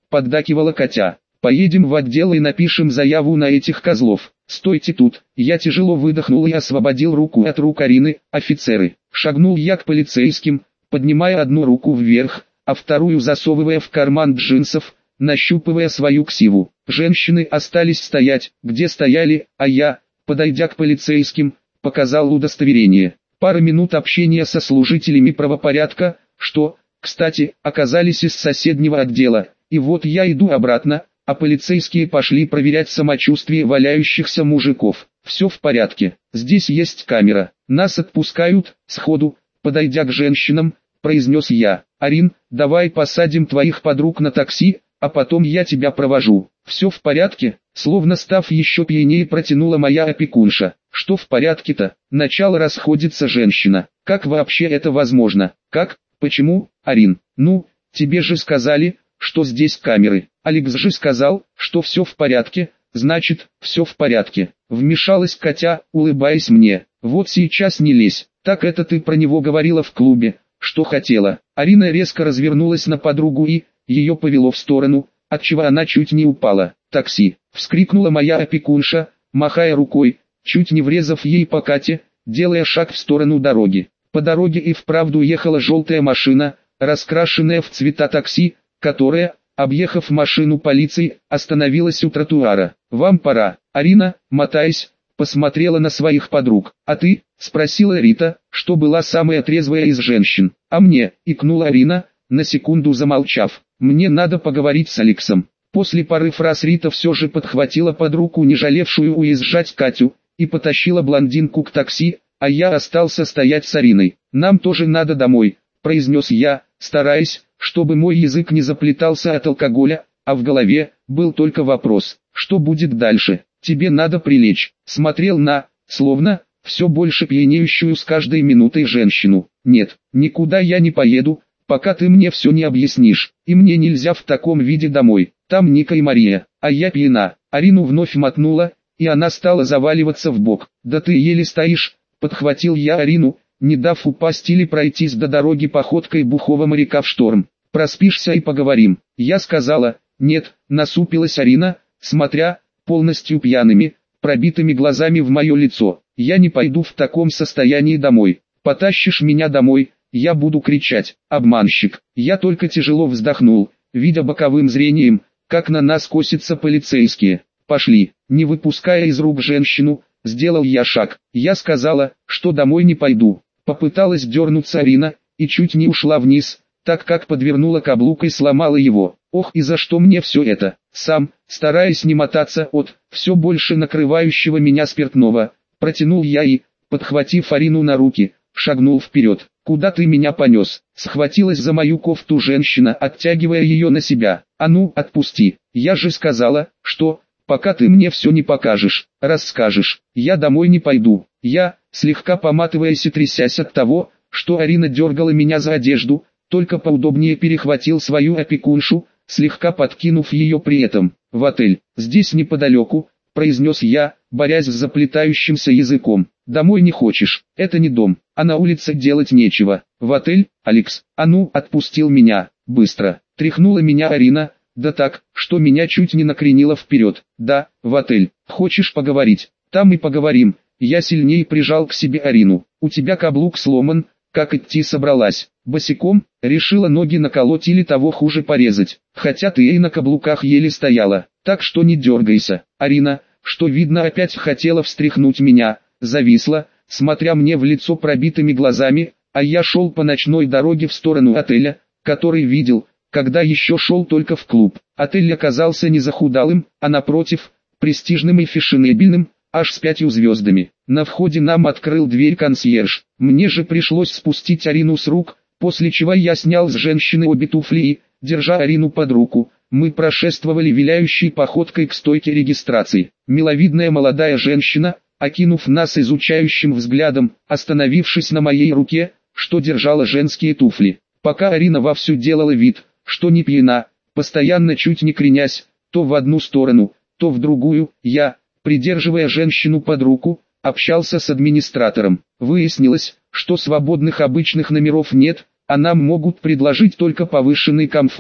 поддакивала Катя. Поедем в отдел и напишем заяву на этих козлов. Стойте тут. Я тяжело выдохнул и освободил руку от рук Арины. Офицеры. Шагнул я к полицейским, поднимая одну руку вверх, а вторую засовывая в карман джинсов, нащупывая свою ксиву. Женщины остались стоять, где стояли, а я, подойдя к полицейским, показал удостоверение. Пара минут общения со служителями правопорядка, что, кстати, оказались из соседнего отдела, и вот я иду обратно, а полицейские пошли проверять самочувствие валяющихся мужиков. Все в порядке, здесь есть камера, нас отпускают, сходу, подойдя к женщинам, произнес я. Арин, давай посадим твоих подруг на такси, а потом я тебя провожу. Все в порядке, словно став еще пьянее протянула моя опекунша. Что в порядке-то? Начало расходится женщина. Как вообще это возможно? Как? Почему? Арин, ну, тебе же сказали, что здесь камеры. Алекс же сказал, что все в порядке, значит, все в порядке. Вмешалась Катя, улыбаясь мне. Вот сейчас не лезь, так это ты про него говорила в клубе, что хотела. Арина резко развернулась на подругу и, ее повело в сторону, отчего она чуть не упала. «Такси!» — вскрикнула моя опекунша, махая рукой, чуть не врезав ей по Кате, делая шаг в сторону дороги. По дороге и вправду ехала желтая машина, раскрашенная в цвета такси, которая, объехав машину полиции, остановилась у тротуара. «Вам пора». Арина, мотаясь, посмотрела на своих подруг. «А ты?» — спросила Рита, что была самая трезвая из женщин. «А мне?» — икнула Арина, на секунду замолчав. «Мне надо поговорить с Алексом». После пары фраз Рита все же подхватила под руку не жалевшую уезжать Катю, и потащила блондинку к такси, а я остался стоять с Ариной. «Нам тоже надо домой», — произнес я, стараясь, чтобы мой язык не заплетался от алкоголя, а в голове был только вопрос, что будет дальше. «Тебе надо прилечь», — смотрел на, словно, все больше пьянеющую с каждой минутой женщину. «Нет, никуда я не поеду, пока ты мне все не объяснишь, и мне нельзя в таком виде домой, там Ника и Мария, а я пьяна». Арину вновь мотнула, и она стала заваливаться в бок. «Да ты еле стоишь», — подхватил я Арину, не дав упасть или пройтись до дороги походкой бухого моряка в шторм. «Проспишься и поговорим». Я сказала, «Нет», — насупилась Арина, смотря, полностью пьяными, пробитыми глазами в мое лицо. «Я не пойду в таком состоянии домой. Потащишь меня домой, я буду кричать, обманщик». Я только тяжело вздохнул, видя боковым зрением, как на нас косятся полицейские. «Пошли». Не выпуская из рук женщину, сделал я шаг. Я сказала, что домой не пойду. Попыталась дернуться Арина, и чуть не ушла вниз, так как подвернула каблук и сломала его. Ох, и за что мне все это? Сам, стараясь не мотаться от все больше накрывающего меня спиртного, протянул я и, подхватив Арину на руки, шагнул вперед. «Куда ты меня понес?» Схватилась за мою кофту женщина, оттягивая ее на себя. «А ну, отпусти, я же сказала, что, пока ты мне все не покажешь, расскажешь, я домой не пойду». Я, слегка поматываясь и трясясь от того, что Арина дергала меня за одежду, только поудобнее перехватил свою опекуншу, слегка подкинув ее при этом. «В отель, здесь неподалеку», — произнес я, борясь с заплетающимся языком. «Домой не хочешь, это не дом, а на улице делать нечего. В отель, Алекс, а ну, отпустил меня, быстро». Тряхнула меня Арина, да так, что меня чуть не накренило вперед. «Да, в отель, хочешь поговорить, там и поговорим». Я сильнее прижал к себе Арину. «У тебя каблук сломан, как идти собралась? Босиком?» Решила ноги наколоть или того хуже порезать. «Хотя ты и на каблуках еле стояла, так что не дергайся». Арина, что видно опять хотела встряхнуть меня, зависла, смотря мне в лицо пробитыми глазами, а я шел по ночной дороге в сторону отеля, который видел, когда еще шел только в клуб. Отель оказался не захудалым, а напротив, престижным и фешенебельным, аж с 5 звездами. На входе нам открыл дверь консьерж. Мне же пришлось спустить Арину с рук, после чего я снял с женщины обе туфли и, держа Арину под руку, мы прошествовали виляющей походкой к стойке регистрации. Миловидная молодая женщина, окинув нас изучающим взглядом, остановившись на моей руке, что держала женские туфли. Пока Арина вовсю делала вид, что не пьяна, постоянно чуть не кренясь, то в одну сторону, то в другую, я, придерживая женщину под руку, общался с администратором. Выяснилось, что свободных обычных номеров нет, а нам могут предложить только повышенный комфорт.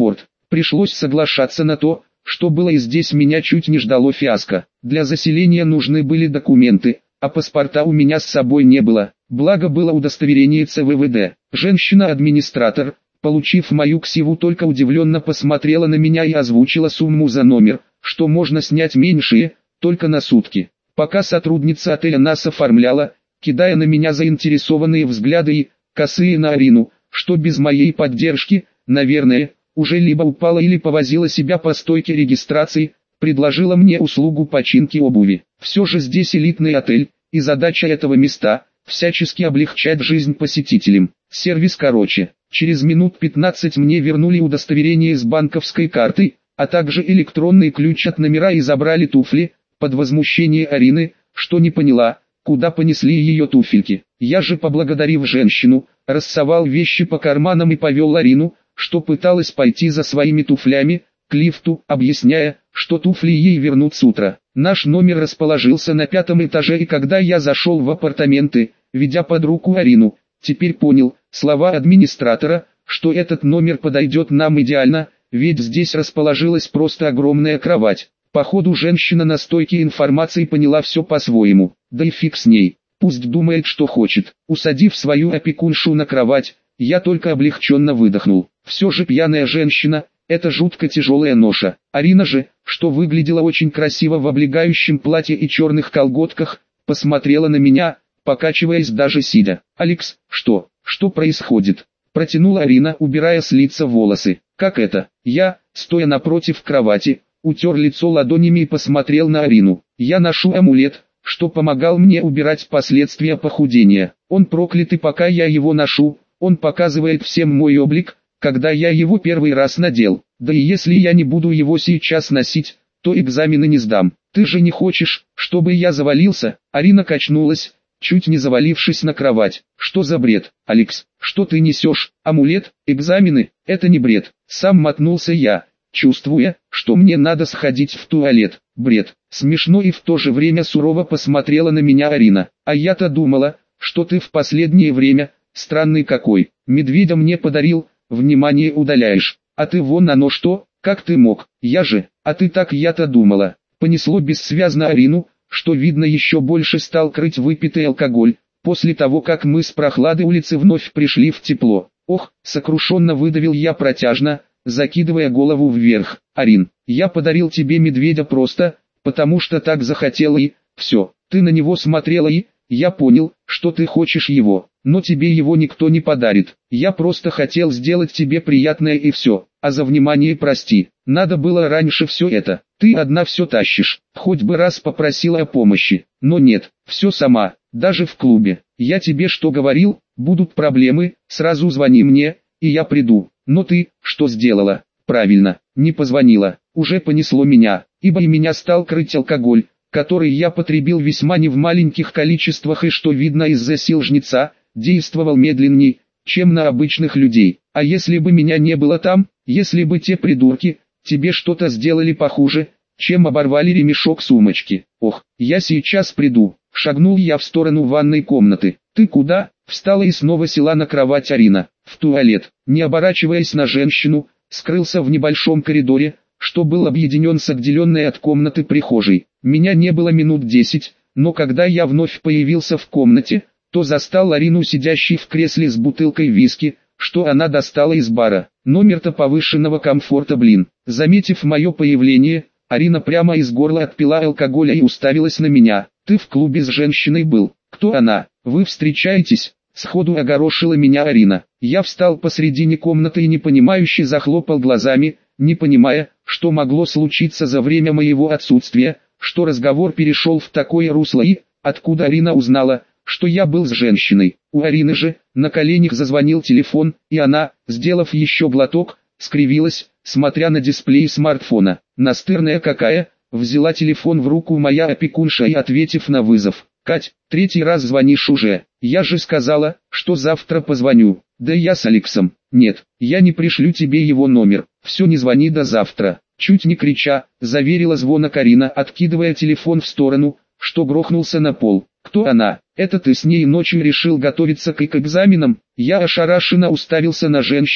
Пришлось соглашаться на то, что было и здесь меня чуть не ждало фиаско. Для заселения нужны были документы, а паспорта у меня с собой не было. Благо было удостоверение ЦВВД. Женщина-администратор, получив мою ксиву, только удивленно посмотрела на меня и озвучила сумму за номер, что можно снять меньшие, только на сутки. Пока сотрудница отеля нас оформляла, кидая на меня заинтересованные взгляды и косые на Арину, что без моей поддержки, наверное, уже либо упала или повозила себя по стойке регистрации, предложила мне услугу починки обуви. Все же здесь элитный отель, и задача этого места – всячески облегчать жизнь посетителям. Сервис короче. Через минут 15 мне вернули удостоверение с банковской картой, а также электронный ключ от номера и забрали туфли, под возмущение Арины, что не поняла, куда понесли ее туфельки. Я же, поблагодарив женщину, рассовал вещи по карманам и повел Арину, что пыталась пойти за своими туфлями, к лифту, объясняя, что туфли ей вернут с утра. Наш номер расположился на 5-м этаже, и когда я зашел в апартаменты, ведя под руку Арину, теперь понял, слова администратора, что этот номер подойдет нам идеально, ведь здесь расположилась просто огромная кровать. Походу женщина на стойке информации поняла все по-своему, да и фиг с ней, пусть думает что хочет. Усадив свою опекуншу на кровать, я только облегченно выдохнул. Все же пьяная женщина – это жутко тяжелая ноша. Арина же, что выглядела очень красиво в облегающем платье и черных колготках, посмотрела на меня, покачиваясь даже сидя. «Алекс, что происходит?» Протянула Арина, убирая с лица волосы. «Как это?» Я, стоя напротив кровати, утер лицо ладонями и посмотрел на Арину. «Я ношу амулет, что помогал мне убирать последствия похудения. Он проклят, и пока я его ношу, он показывает всем мой облик, когда я его первый раз надел. Да и если я не буду его сейчас носить, то экзамены не сдам. Ты же не хочешь, чтобы я завалился?» Арина качнулась, чуть не завалившись на кровать. «Что за бред, Алекс? Что ты несешь? Амулет? Экзамены? Это не бред». Сам мотнулся я, чувствуя, что мне надо сходить в туалет. «Бред». Смешно и в то же время сурово посмотрела на меня Арина. «А я-то думала, что ты в последнее время, странный какой, медведя мне подарил, внимание удаляешь. А ты вон оно что, как ты мог, я же, а ты так я-то думала». Понесло бессвязно Арину, что видно еще больше стал крыть выпитый алкоголь, после того как мы с прохлады улицы вновь пришли в тепло. «Ох», сокрушенно выдавил я протяжно, закидывая голову вверх. «Арин, я подарил тебе медведя просто, потому что так захотела и, все, ты на него смотрела и, я понял, что ты хочешь его, но тебе его никто не подарит. Я просто хотел сделать тебе приятное и все, а за внимание прости, надо было раньше все это. Ты одна все тащишь, хоть бы раз попросила о помощи, но нет, все сама, даже в клубе. Я тебе что говорил, будут проблемы, сразу звони мне, и я приду. Но ты, что сделала? Правильно, не позвонила. Уже понесло меня, ибо и меня стал крыть алкоголь, который я потребил весьма не в маленьких количествах и, что видно из-за сил жнеца, действовал медленней, чем на обычных людей. А если бы меня не было там, если бы те придурки тебе что-то сделали похуже, чем оборвали ремешок сумочки? Ох, я сейчас приду. Шагнул я в сторону ванной комнаты. Ты куда? Встала и снова села на кровать Арина. В туалет. Не оборачиваясь на женщину, скрылся в небольшом коридоре, что был объединен с отделенной от комнаты прихожей. Меня не было минут 10, но когда я вновь появился в комнате, то застал Арину сидящей в кресле с бутылкой виски, что она достала из бара. Номер-то повышенного комфорта, блин. Заметив мое появление, Арина прямо из горла отпила алкоголя и уставилась на меня. «Ты в клубе с женщиной был. Кто она? Вы встречаетесь?» Сходу огорошила меня Арина. Я встал посредине комнаты и непонимающе захлопал глазами, не понимая, что могло случиться за время моего отсутствия, что разговор перешел в такое русло и, откуда Арина узнала, что я был с женщиной. У Арины же, на коленях зазвонил телефон, и она, сделав еще глоток, скривилась, смотря на дисплей смартфона. Настырная какая, взяла телефон в руку моя опекунша и, ответив на вызов: «Кать, 3-й раз звонишь уже, я же сказала, что завтра позвоню». «Да я с Алексом». «Нет, я не пришлю тебе его номер, все, не звони до завтра». Чуть не крича, заверила звонок Арина, откидывая телефон в сторону, что грохнулся на пол. «Кто она? Это ты с ней ночью решил готовиться к экзаменам?» Я ошарашенно уставился на женщину,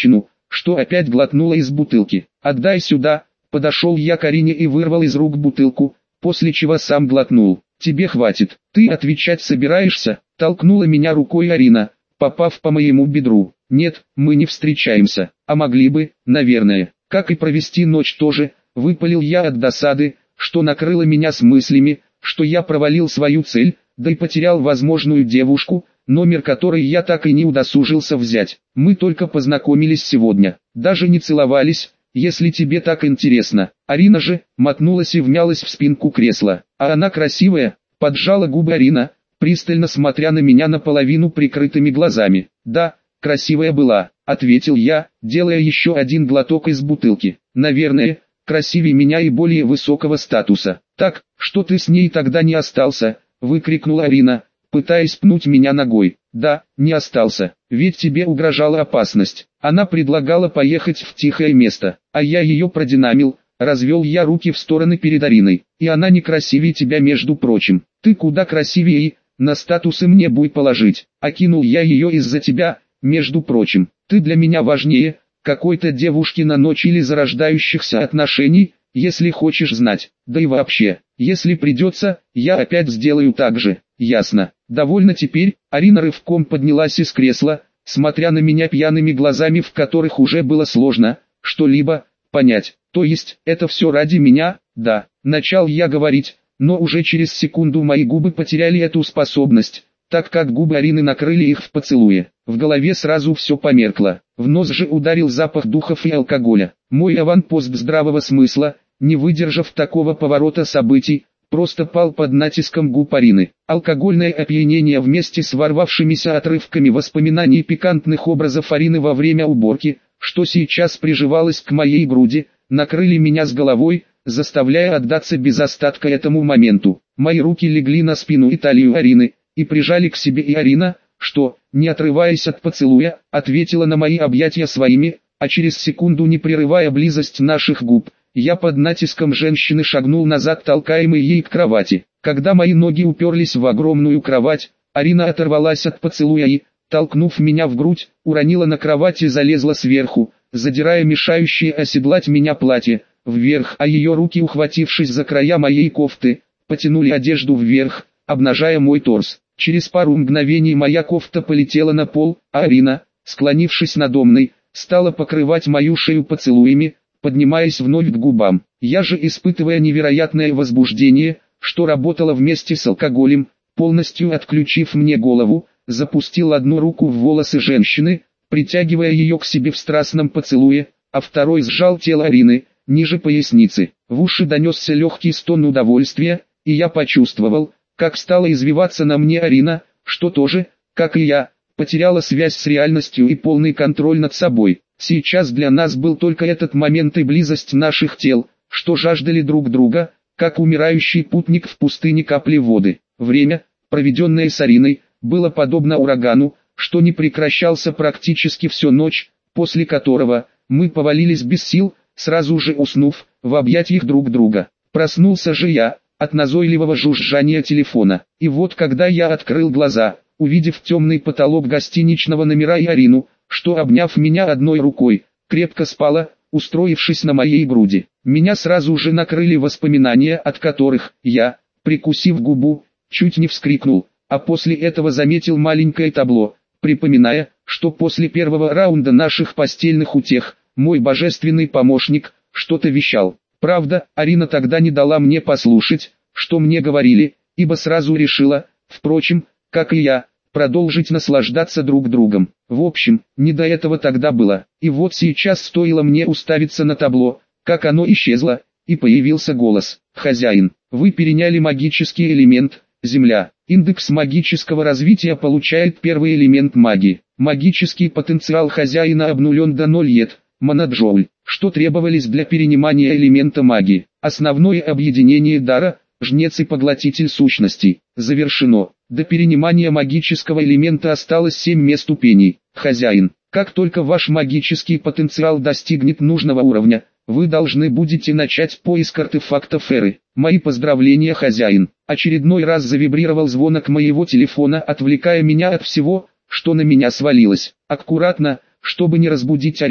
что опять глотнула из бутылки. «Отдай сюда!» Подошел я к Арине и вырвал из рук бутылку, после чего сам глотнул. «Тебе хватит, ты отвечать собираешься?» Толкнула меня рукой Арина, попав по моему бедру. «Нет, мы не встречаемся, а могли бы, наверное, как и провести ночь тоже», выпалил я от досады, что накрыло меня с мыслями, что я провалил свою цель, да и потерял возможную девушку, номер которой я так и не удосужился взять. Мы только познакомились сегодня, даже не целовались, если тебе так интересно. Арина же мотнулась и вмялась в спинку кресла. А она красивая, поджала губы Арина, пристально смотря на меня наполовину прикрытыми глазами. «Да, красивая была», — ответил я, делая еще один глоток из бутылки. «Наверное, красивее меня и более высокого статуса». «Так, что ты с ней тогда не остался?» — выкрикнула Арина, пытаясь пнуть меня ногой. «Да, не остался, ведь тебе угрожала опасность. Она предлагала поехать в тихое место, а я ее продинамил». Развел я руки в стороны перед Ариной. «И она не красивее тебя, между прочим. Ты куда красивее и на статусы мне буй положить. Окинул я ее из-за тебя, между прочим. Ты для меня важнее какой-то девушки на ночь или зарождающихся отношений, если хочешь знать. Да и вообще, если придется, я опять сделаю так же. Ясно. Довольно теперь?» Арина рывком поднялась из кресла, смотря на меня пьяными глазами, в которых уже было сложно что-либо понять. «То есть, это все ради меня?» «Да», начал я говорить, но уже через секунду мои губы потеряли эту способность, так как губы Арины накрыли их в поцелуе. В голове сразу все померкло, в нос же ударил запах духов и алкоголя. Мой аванпост здравого смысла, не выдержав такого поворота событий, просто пал под натиском губ Арины. Алкогольное опьянение вместе с ворвавшимися отрывками воспоминаний пикантных образов Арины во время уборки, что сейчас приживалось к моей груди, накрыли меня с головой, заставляя отдаться без остатка этому моменту. Мои руки легли на спину и талию Арины, и прижали к себе, и Арина, что, не отрываясь от поцелуя, ответила на мои объятия своими, а через секунду, не прерывая близость наших губ, я под натиском женщины шагнул назад, толкаемый ей к кровати. Когда мои ноги уперлись в огромную кровать, Арина оторвалась от поцелуя и, толкнув меня в грудь, уронила на кровать и залезла сверху, задирая мешающее оседлать меня платье вверх, а ее руки, ухватившись за края моей кофты, потянули одежду вверх, обнажая мой торс. Через пару мгновений моя кофта полетела на пол, а Арина, склонившись надо мной, стала покрывать мою шею поцелуями, поднимаясь вновь к губам. Я же, испытывая невероятное возбуждение, что работало вместе с алкоголем, полностью отключив мне голову, запустил одну руку в волосы женщины, притягивая ее к себе в страстном поцелуе, а второй сжал тело Арины, ниже поясницы. В уши донесся легкий стон удовольствия, и я почувствовал, как стала извиваться на мне Арина, что тоже, как и я, потеряла связь с реальностью и полный контроль над собой. Сейчас для нас был только этот момент и близость наших тел, что жаждали друг друга, как умирающий путник в пустыне капли воды. Время, проведенное с Ариной, было подобно урагану, что не прекращался практически всю ночь, после которого мы повалились без сил, сразу же уснув в объятиях друг друга. Проснулся же я от назойливого жужжания телефона, и вот когда я открыл глаза, увидев темный потолок гостиничного номера и Арину, что, обняв меня одной рукой, крепко спала, устроившись на моей груди. Меня сразу же накрыли воспоминания, от которых я, прикусив губу, чуть не вскрикнул, а после этого заметил маленькое табло, припоминая, что после первого раунда наших постельных утех, мой божественный помощник, что-то вещал. Правда, Арина тогда не дала мне послушать, что мне говорили, ибо сразу решила, впрочем, как и я, продолжить наслаждаться друг другом. В общем, не до этого тогда было. И вот сейчас стоило мне уставиться на табло, как оно исчезло, и появился голос. «Хозяин, вы переняли магический элемент, Земля. Индекс магического развития получает первый элемент магии. Магический потенциал хозяина обнулен до 0 ед, моноджоуль, что требовались для перенимания элемента магии. Основное объединение дара, жнец и поглотитель сущностей, завершено. До перенимания магического элемента осталось 7 ступеней. Хозяин, как только ваш магический потенциал достигнет нужного уровня, вы должны будете начать поиск артефактов эры. Мои поздравления, хозяин. Очередной раз завибрировал звонок моего телефона, отвлекая меня от всего, что на меня свалилось. Аккуратно, чтобы не разбудить Арину,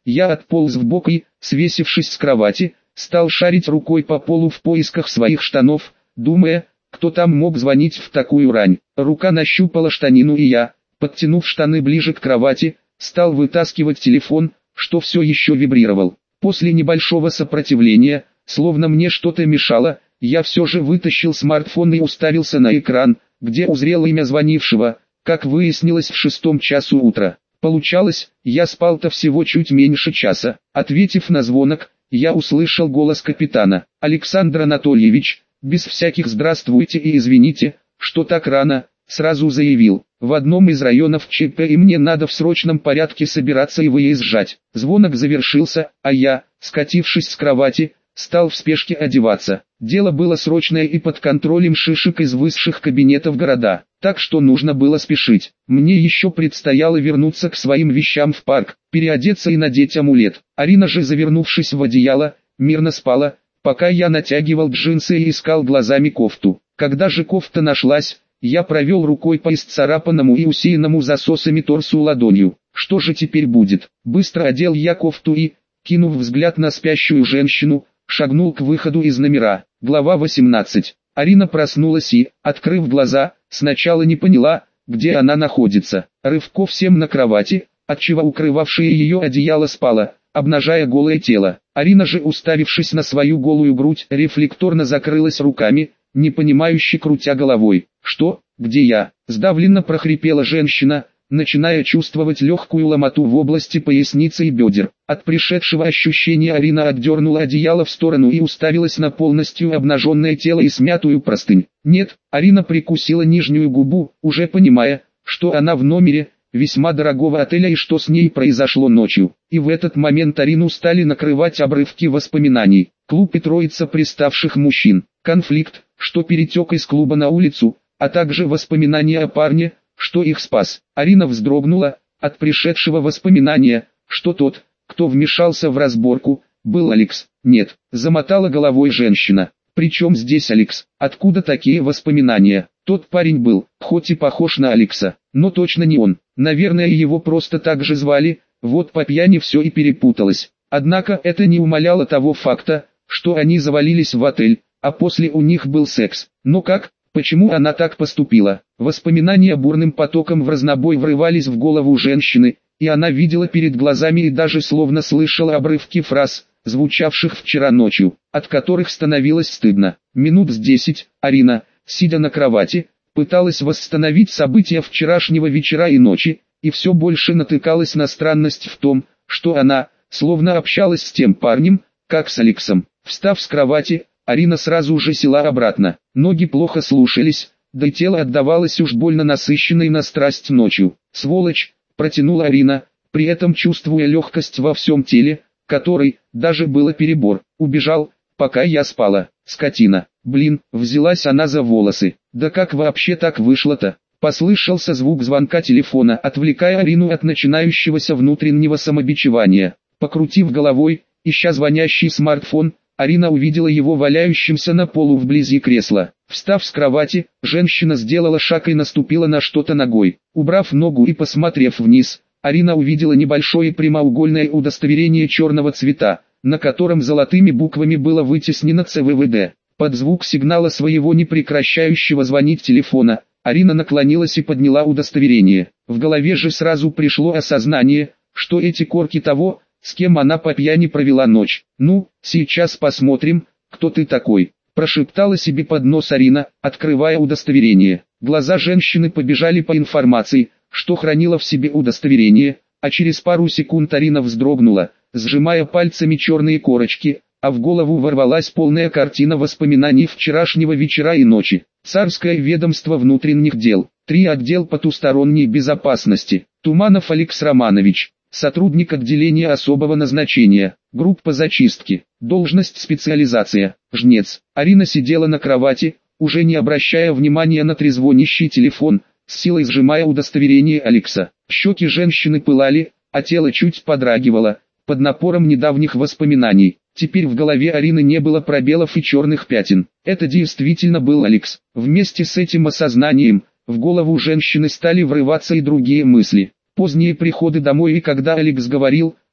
Я отполз вбок и, свесившись с кровати, стал шарить рукой по полу в поисках своих штанов, думая, кто там мог звонить в такую рань. Рука нащупала штанину и я, подтянув штаны ближе к кровати, стал вытаскивать телефон, что все еще вибрировал. После небольшого сопротивления, словно мне что-то мешало, я все же вытащил смартфон и уставился на экран, где узрел имя звонившего, как выяснилось в 6 часу утра. Получалось, я спал-то всего чуть меньше часа. Ответив на звонок, я услышал голос капитана. «Александр Анатольевич», без всяких «здравствуйте» и «извините, что так рано», сразу заявил: «В одном из районов ЧП и мне надо в срочном порядке собираться и выезжать». Звонок завершился, а я, скатившись с кровати, стал в спешке одеваться. Дело было срочное и под контролем шишек из высших кабинетов города, так что нужно было спешить. Мне еще предстояло вернуться к своим вещам в парк, переодеться и надеть амулет. Арина же, завернувшись в одеяло, мирно спала, пока я натягивал джинсы и искал глазами кофту. Когда же кофта нашлась, я провел рукой по исцарапанному и усеянному засосами торсу ладонью. Что же теперь будет? Быстро одел я кофту и, кинув взгляд на спящую женщину, шагнул к выходу из номера. Глава 18. Арина проснулась и, открыв глаза, сначала не поняла, где она находится. Рывков 7 на кровати, отчего укрывавшее ее одеяло спало, обнажая голое тело. Арина же, уставившись на свою голую грудь, рефлекторно закрылась руками, непонимающе крутя головой. «Что? Где я?» – сдавленно прохрипела женщина, начиная чувствовать легкую ломоту в области поясницы и бедер. От пришедшего ощущения Арина отдернула одеяло в сторону и уставилась на полностью обнаженное тело и смятую простынь. Нет, Арина прикусила нижнюю губу, уже понимая, что она в номере весьма дорогого отеля и что с ней произошло ночью. И в этот момент Арину стали накрывать обрывки воспоминаний. Клуб и троица приставших мужчин. Конфликт, что перетек из клуба на улицу, а также воспоминания о парне, что их спас. Арина вздрогнула от пришедшего воспоминания, что тот, кто вмешался в разборку, был Алекс. Нет, замотала головой женщина. Причем здесь Алекс? Откуда такие воспоминания? Тот парень был, хоть и похож на Алекса, но точно не он. Наверное, его просто так же звали, вот по пьяни все и перепуталось. Однако это не умаляло того факта, что они завалились в отель, а после у них был секс. Но как? Почему она так поступила? Воспоминания бурным потоком в разнобой врывались в голову женщины, и она видела перед глазами и даже словно слышала обрывки фраз, звучавших вчера ночью, от которых становилось стыдно. Минут с 10, Арина, сидя на кровати, пыталась восстановить события вчерашнего вечера и ночи, и все больше натыкалась на странность в том, что она, словно общалась с тем парнем, как с Алексом. Встав с кровати, Арина сразу же села обратно. Ноги плохо слушались, да и тело отдавалось уж больно насыщенной на страсть ночью. «Сволочь!» – протянула Арина, при этом чувствуя легкость во всем теле, который, даже было перебор. «Убежал, пока я спала. Скотина!» «Блин!» – взялась она за волосы. «Да как вообще так вышло-то?» Послышался звук звонка телефона, отвлекая Арину от начинающегося внутреннего самобичевания. Покрутив головой, ища звонящий смартфон, Арина увидела его валяющимся на полу вблизи кресла. Встав с кровати, женщина сделала шаг и наступила на что-то ногой. Убрав ногу и посмотрев вниз, Арина увидела небольшое прямоугольное удостоверение черного цвета, на котором золотыми буквами было вытеснено ЦВВД. Под звук сигнала своего непрекращающего звонить телефона, Арина наклонилась и подняла удостоверение. В голове же сразу пришло осознание, что эти корки того, с кем она по пьяни провела ночь. «Ну, сейчас посмотрим, кто ты такой», – прошептала себе под нос Арина, открывая удостоверение. Глаза женщины побежали по информации, что хранила в себе удостоверение, а через пару секунд Арина вздрогнула, сжимая пальцами черные корочки, а в голову ворвалась полная картина воспоминаний вчерашнего вечера и ночи. Царское ведомство внутренних дел, 3 отдел потусторонней безопасности, Туманов Алекс Романович. Сотрудник отделения особого назначения, группа зачистки, должность специализация, жнец. Арина сидела на кровати, уже не обращая внимания на трезвонящий телефон, с силой сжимая удостоверение Алекса. Щеки женщины пылали, а тело чуть подрагивало, под напором недавних воспоминаний. Теперь в голове Арины не было пробелов и черных пятен. Это действительно был Алекс. Вместе с этим осознанием, в голову женщины стали врываться и другие мысли. Поздние приходы домой и когда Алекс говорил,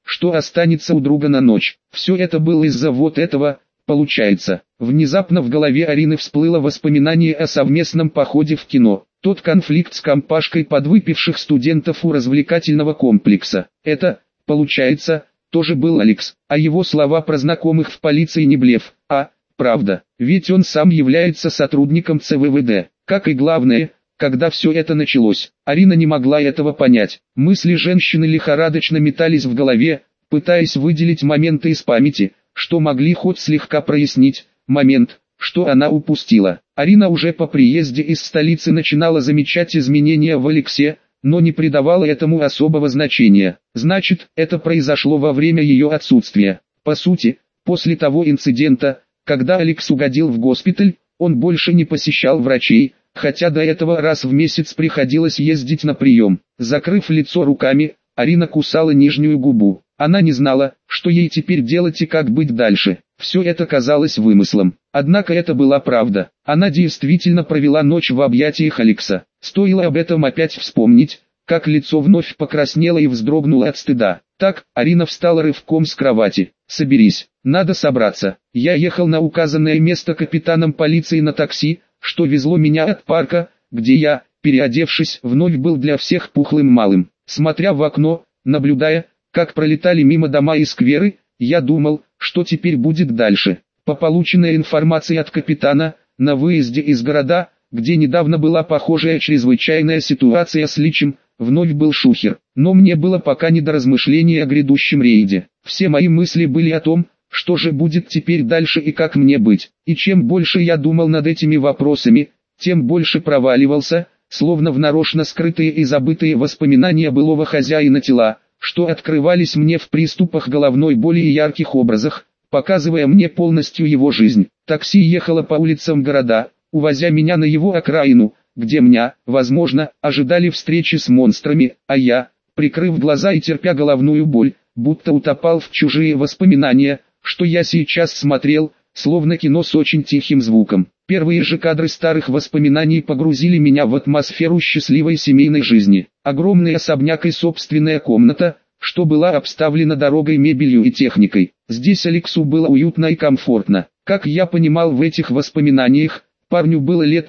что останется у друга на ночь. Все это было из-за вот этого, получается. Внезапно в голове Арины всплыло воспоминание о совместном походе в кино. Тот конфликт с компашкой подвыпивших студентов у развлекательного комплекса. Это, получается, тоже был Алекс. А его слова про знакомых в полиции не блеф, а правда. Ведь он сам является сотрудником ЦВВД. Как и главное, когда все это началось, Арина не могла этого понять. Мысли женщины лихорадочно метались в голове, пытаясь выделить моменты из памяти, что могли хоть слегка прояснить момент, что она упустила. Арина уже по приезде из столицы начинала замечать изменения в Алексе, но не придавала этому особого значения. Значит, это произошло во время ее отсутствия. По сути, после того инцидента, когда Алекс угодил в госпиталь, он больше не посещал врачей, хотя до этого раз в месяц приходилось ездить на прием. Закрыв лицо руками, Арина кусала нижнюю губу. Она не знала, что ей теперь делать и как быть дальше. Все это казалось вымыслом. Однако это была правда. Она действительно провела ночь в объятиях Алекса. Стоило об этом опять вспомнить, как лицо вновь покраснело и вздрогнуло от стыда. Так, Арина встала рывком с кровати. «Соберись, надо собраться. Я ехал на указанное место капитаном полиции на такси, что везло меня от парка, где я, переодевшись, вновь был для всех пухлым малым. Смотря в окно, наблюдая, как пролетали мимо дома и скверы, я думал, что теперь будет дальше. По полученной информации от капитана, на выезде из города, где недавно была похожая чрезвычайная ситуация с Личем, вновь был шухер. Но мне было пока не до размышлений о грядущем рейде. Все мои мысли были о том, что же будет теперь дальше и как мне быть. И чем больше я думал над этими вопросами, тем больше проваливался, словно в нарочно скрытые и забытые воспоминания былого хозяина тела, что открывались мне в приступах головной боли и ярких образах, показывая мне полностью его жизнь. Такси ехало по улицам города, увозя меня на его окраину, где меня, возможно, ожидали встречи с монстрами, а я, прикрыв глаза и терпя головную боль, будто утопал в чужие воспоминания, что я сейчас смотрел, словно кино с очень тихим звуком. Первые же кадры старых воспоминаний погрузили меня в атмосферу счастливой семейной жизни. Огромный особняк и собственная комната, что была обставлена дорогой, мебелью и техникой. Здесь Алексу было уютно и комфортно. Как я понимал в этих воспоминаниях, парню было лет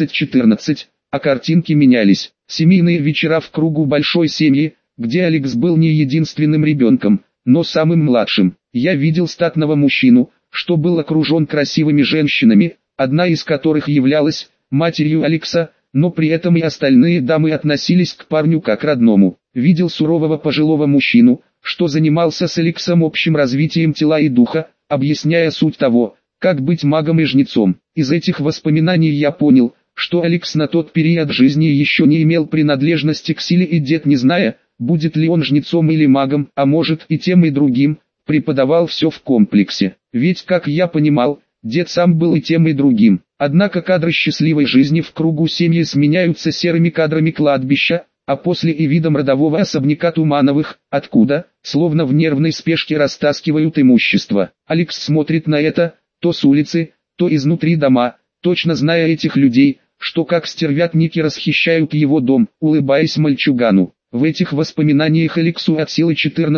13-14, а картинки менялись. Семейные вечера в кругу большой семьи, где Алекс был не единственным ребенком, но самым младшим. Я видел статного мужчину, что был окружен красивыми женщинами, одна из которых являлась матерью Алекса, но при этом и остальные дамы относились к парню как к родному. Видел сурового пожилого мужчину, что занимался с Алексом общим развитием тела и духа, объясняя суть того, как быть магом и жнецом. Из этих воспоминаний я понял, что Алекс на тот период жизни еще не имел принадлежности к силе, и дед, не зная, будет ли он жнецом или магом, а может и тем и другим, преподавал все в комплексе. Ведь, как я понимал, дед сам был и тем и другим. Однако кадры счастливой жизни в кругу семьи сменяются серыми кадрами кладбища, а после и видом родового особняка Тумановых, откуда, словно в нервной спешке, растаскивают имущество. Алекс смотрит на это, то с улицы, то изнутри дома, точно зная этих людей, что как стервятники расхищают его дом, улыбаясь мальчугану. В этих воспоминаниях Алексу от силы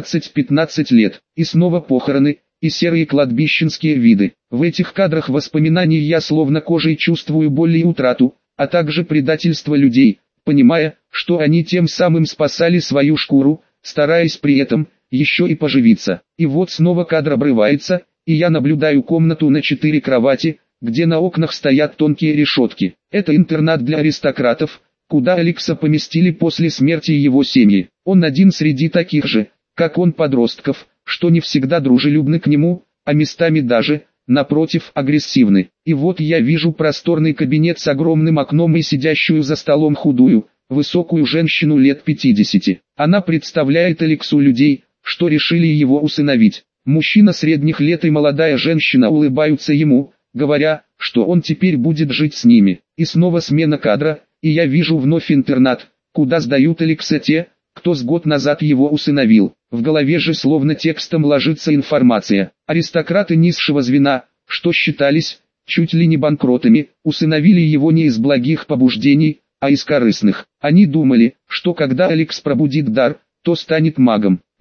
14-15 лет, и снова похороны, и серые кладбищенские виды. В этих кадрах воспоминаний я словно кожей чувствую боль и утрату, а также предательство людей, понимая, что они тем самым спасали свою шкуру, стараясь при этом еще и поживиться. И вот снова кадр обрывается, и я наблюдаю комнату на 4 кровати, где на окнах стоят тонкие решетки. Это интернат для аристократов, куда Алекса поместили после смерти его семьи. Он один среди таких же, как он, подростков, что не всегда дружелюбны к нему, а местами даже, напротив, агрессивны. И вот я вижу просторный кабинет с огромным окном и сидящую за столом худую, высокую женщину лет 50. Она представляет Алексу людей, что решили его усыновить. Мужчина средних лет и молодая женщина улыбаются ему, говоря, что он теперь будет жить с ними. И снова смена кадра, и я вижу вновь интернат, куда сдают Алекса те, кто с год назад его усыновил. В голове же словно текстом ложится информация. Аристократы низшего звена, что считались чуть ли не банкротами, усыновили его не из благих побуждений, а из корыстных. Они думали, что когда Алекс пробудит дар, то станет магом.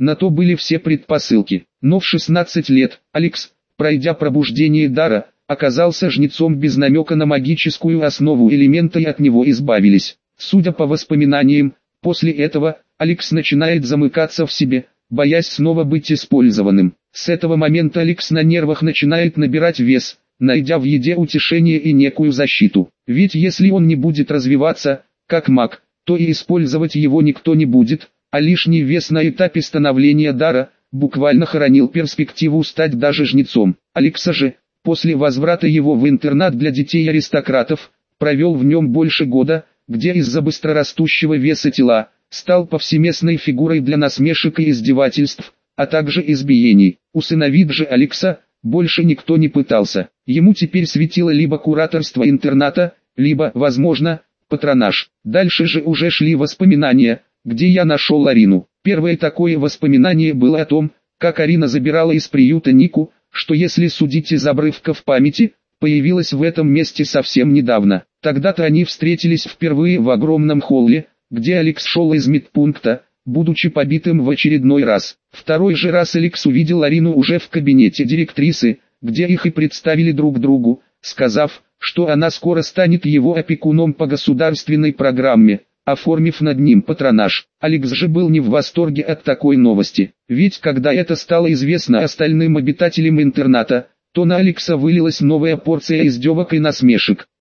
На то были все предпосылки. Но в 16 лет, Алекс, пройдя пробуждение дара, оказался жнецом без намека на магическую основу элемента и от него избавились. Судя по воспоминаниям, после этого, Алекс начинает замыкаться в себе, боясь снова быть использованным. С этого момента Алекс на нервах начинает набирать вес, найдя в еде утешение и некую защиту. Ведь если он не будет развиваться, как маг, то и использовать его никто не будет, а лишний вес на этапе становления дара буквально хоронил перспективу стать даже жнецом. Алекса же, после возврата его в интернат для детей аристократов, провел в нем больше года, где из-за быстрорастущего веса тела, стал повсеместной фигурой для насмешек и издевательств, а также избиений. Усыновить же Алекса больше никто не пытался. Ему теперь светило либо кураторство интерната, либо, возможно, патронаж. Дальше же уже шли воспоминания, где я нашел Арину. Первое такое воспоминание было о том, как Арина забирала из приюта Нику, что если судить из обрывков памяти, появилась в этом месте совсем недавно. Тогда-то они встретились впервые в огромном холле, где Алекс шел из медпункта, будучи побитым в очередной раз. Второй же раз Алекс увидел Арину уже в кабинете директрисы, где их и представили друг другу, сказав, что она скоро станет его опекуном по государственной программе, оформив над ним патронаж. Алекс же был не в восторге от такой новости, ведь когда это стало известно остальным обитателям интерната, то на Алекса вылилась новая порция издевок и насмешек.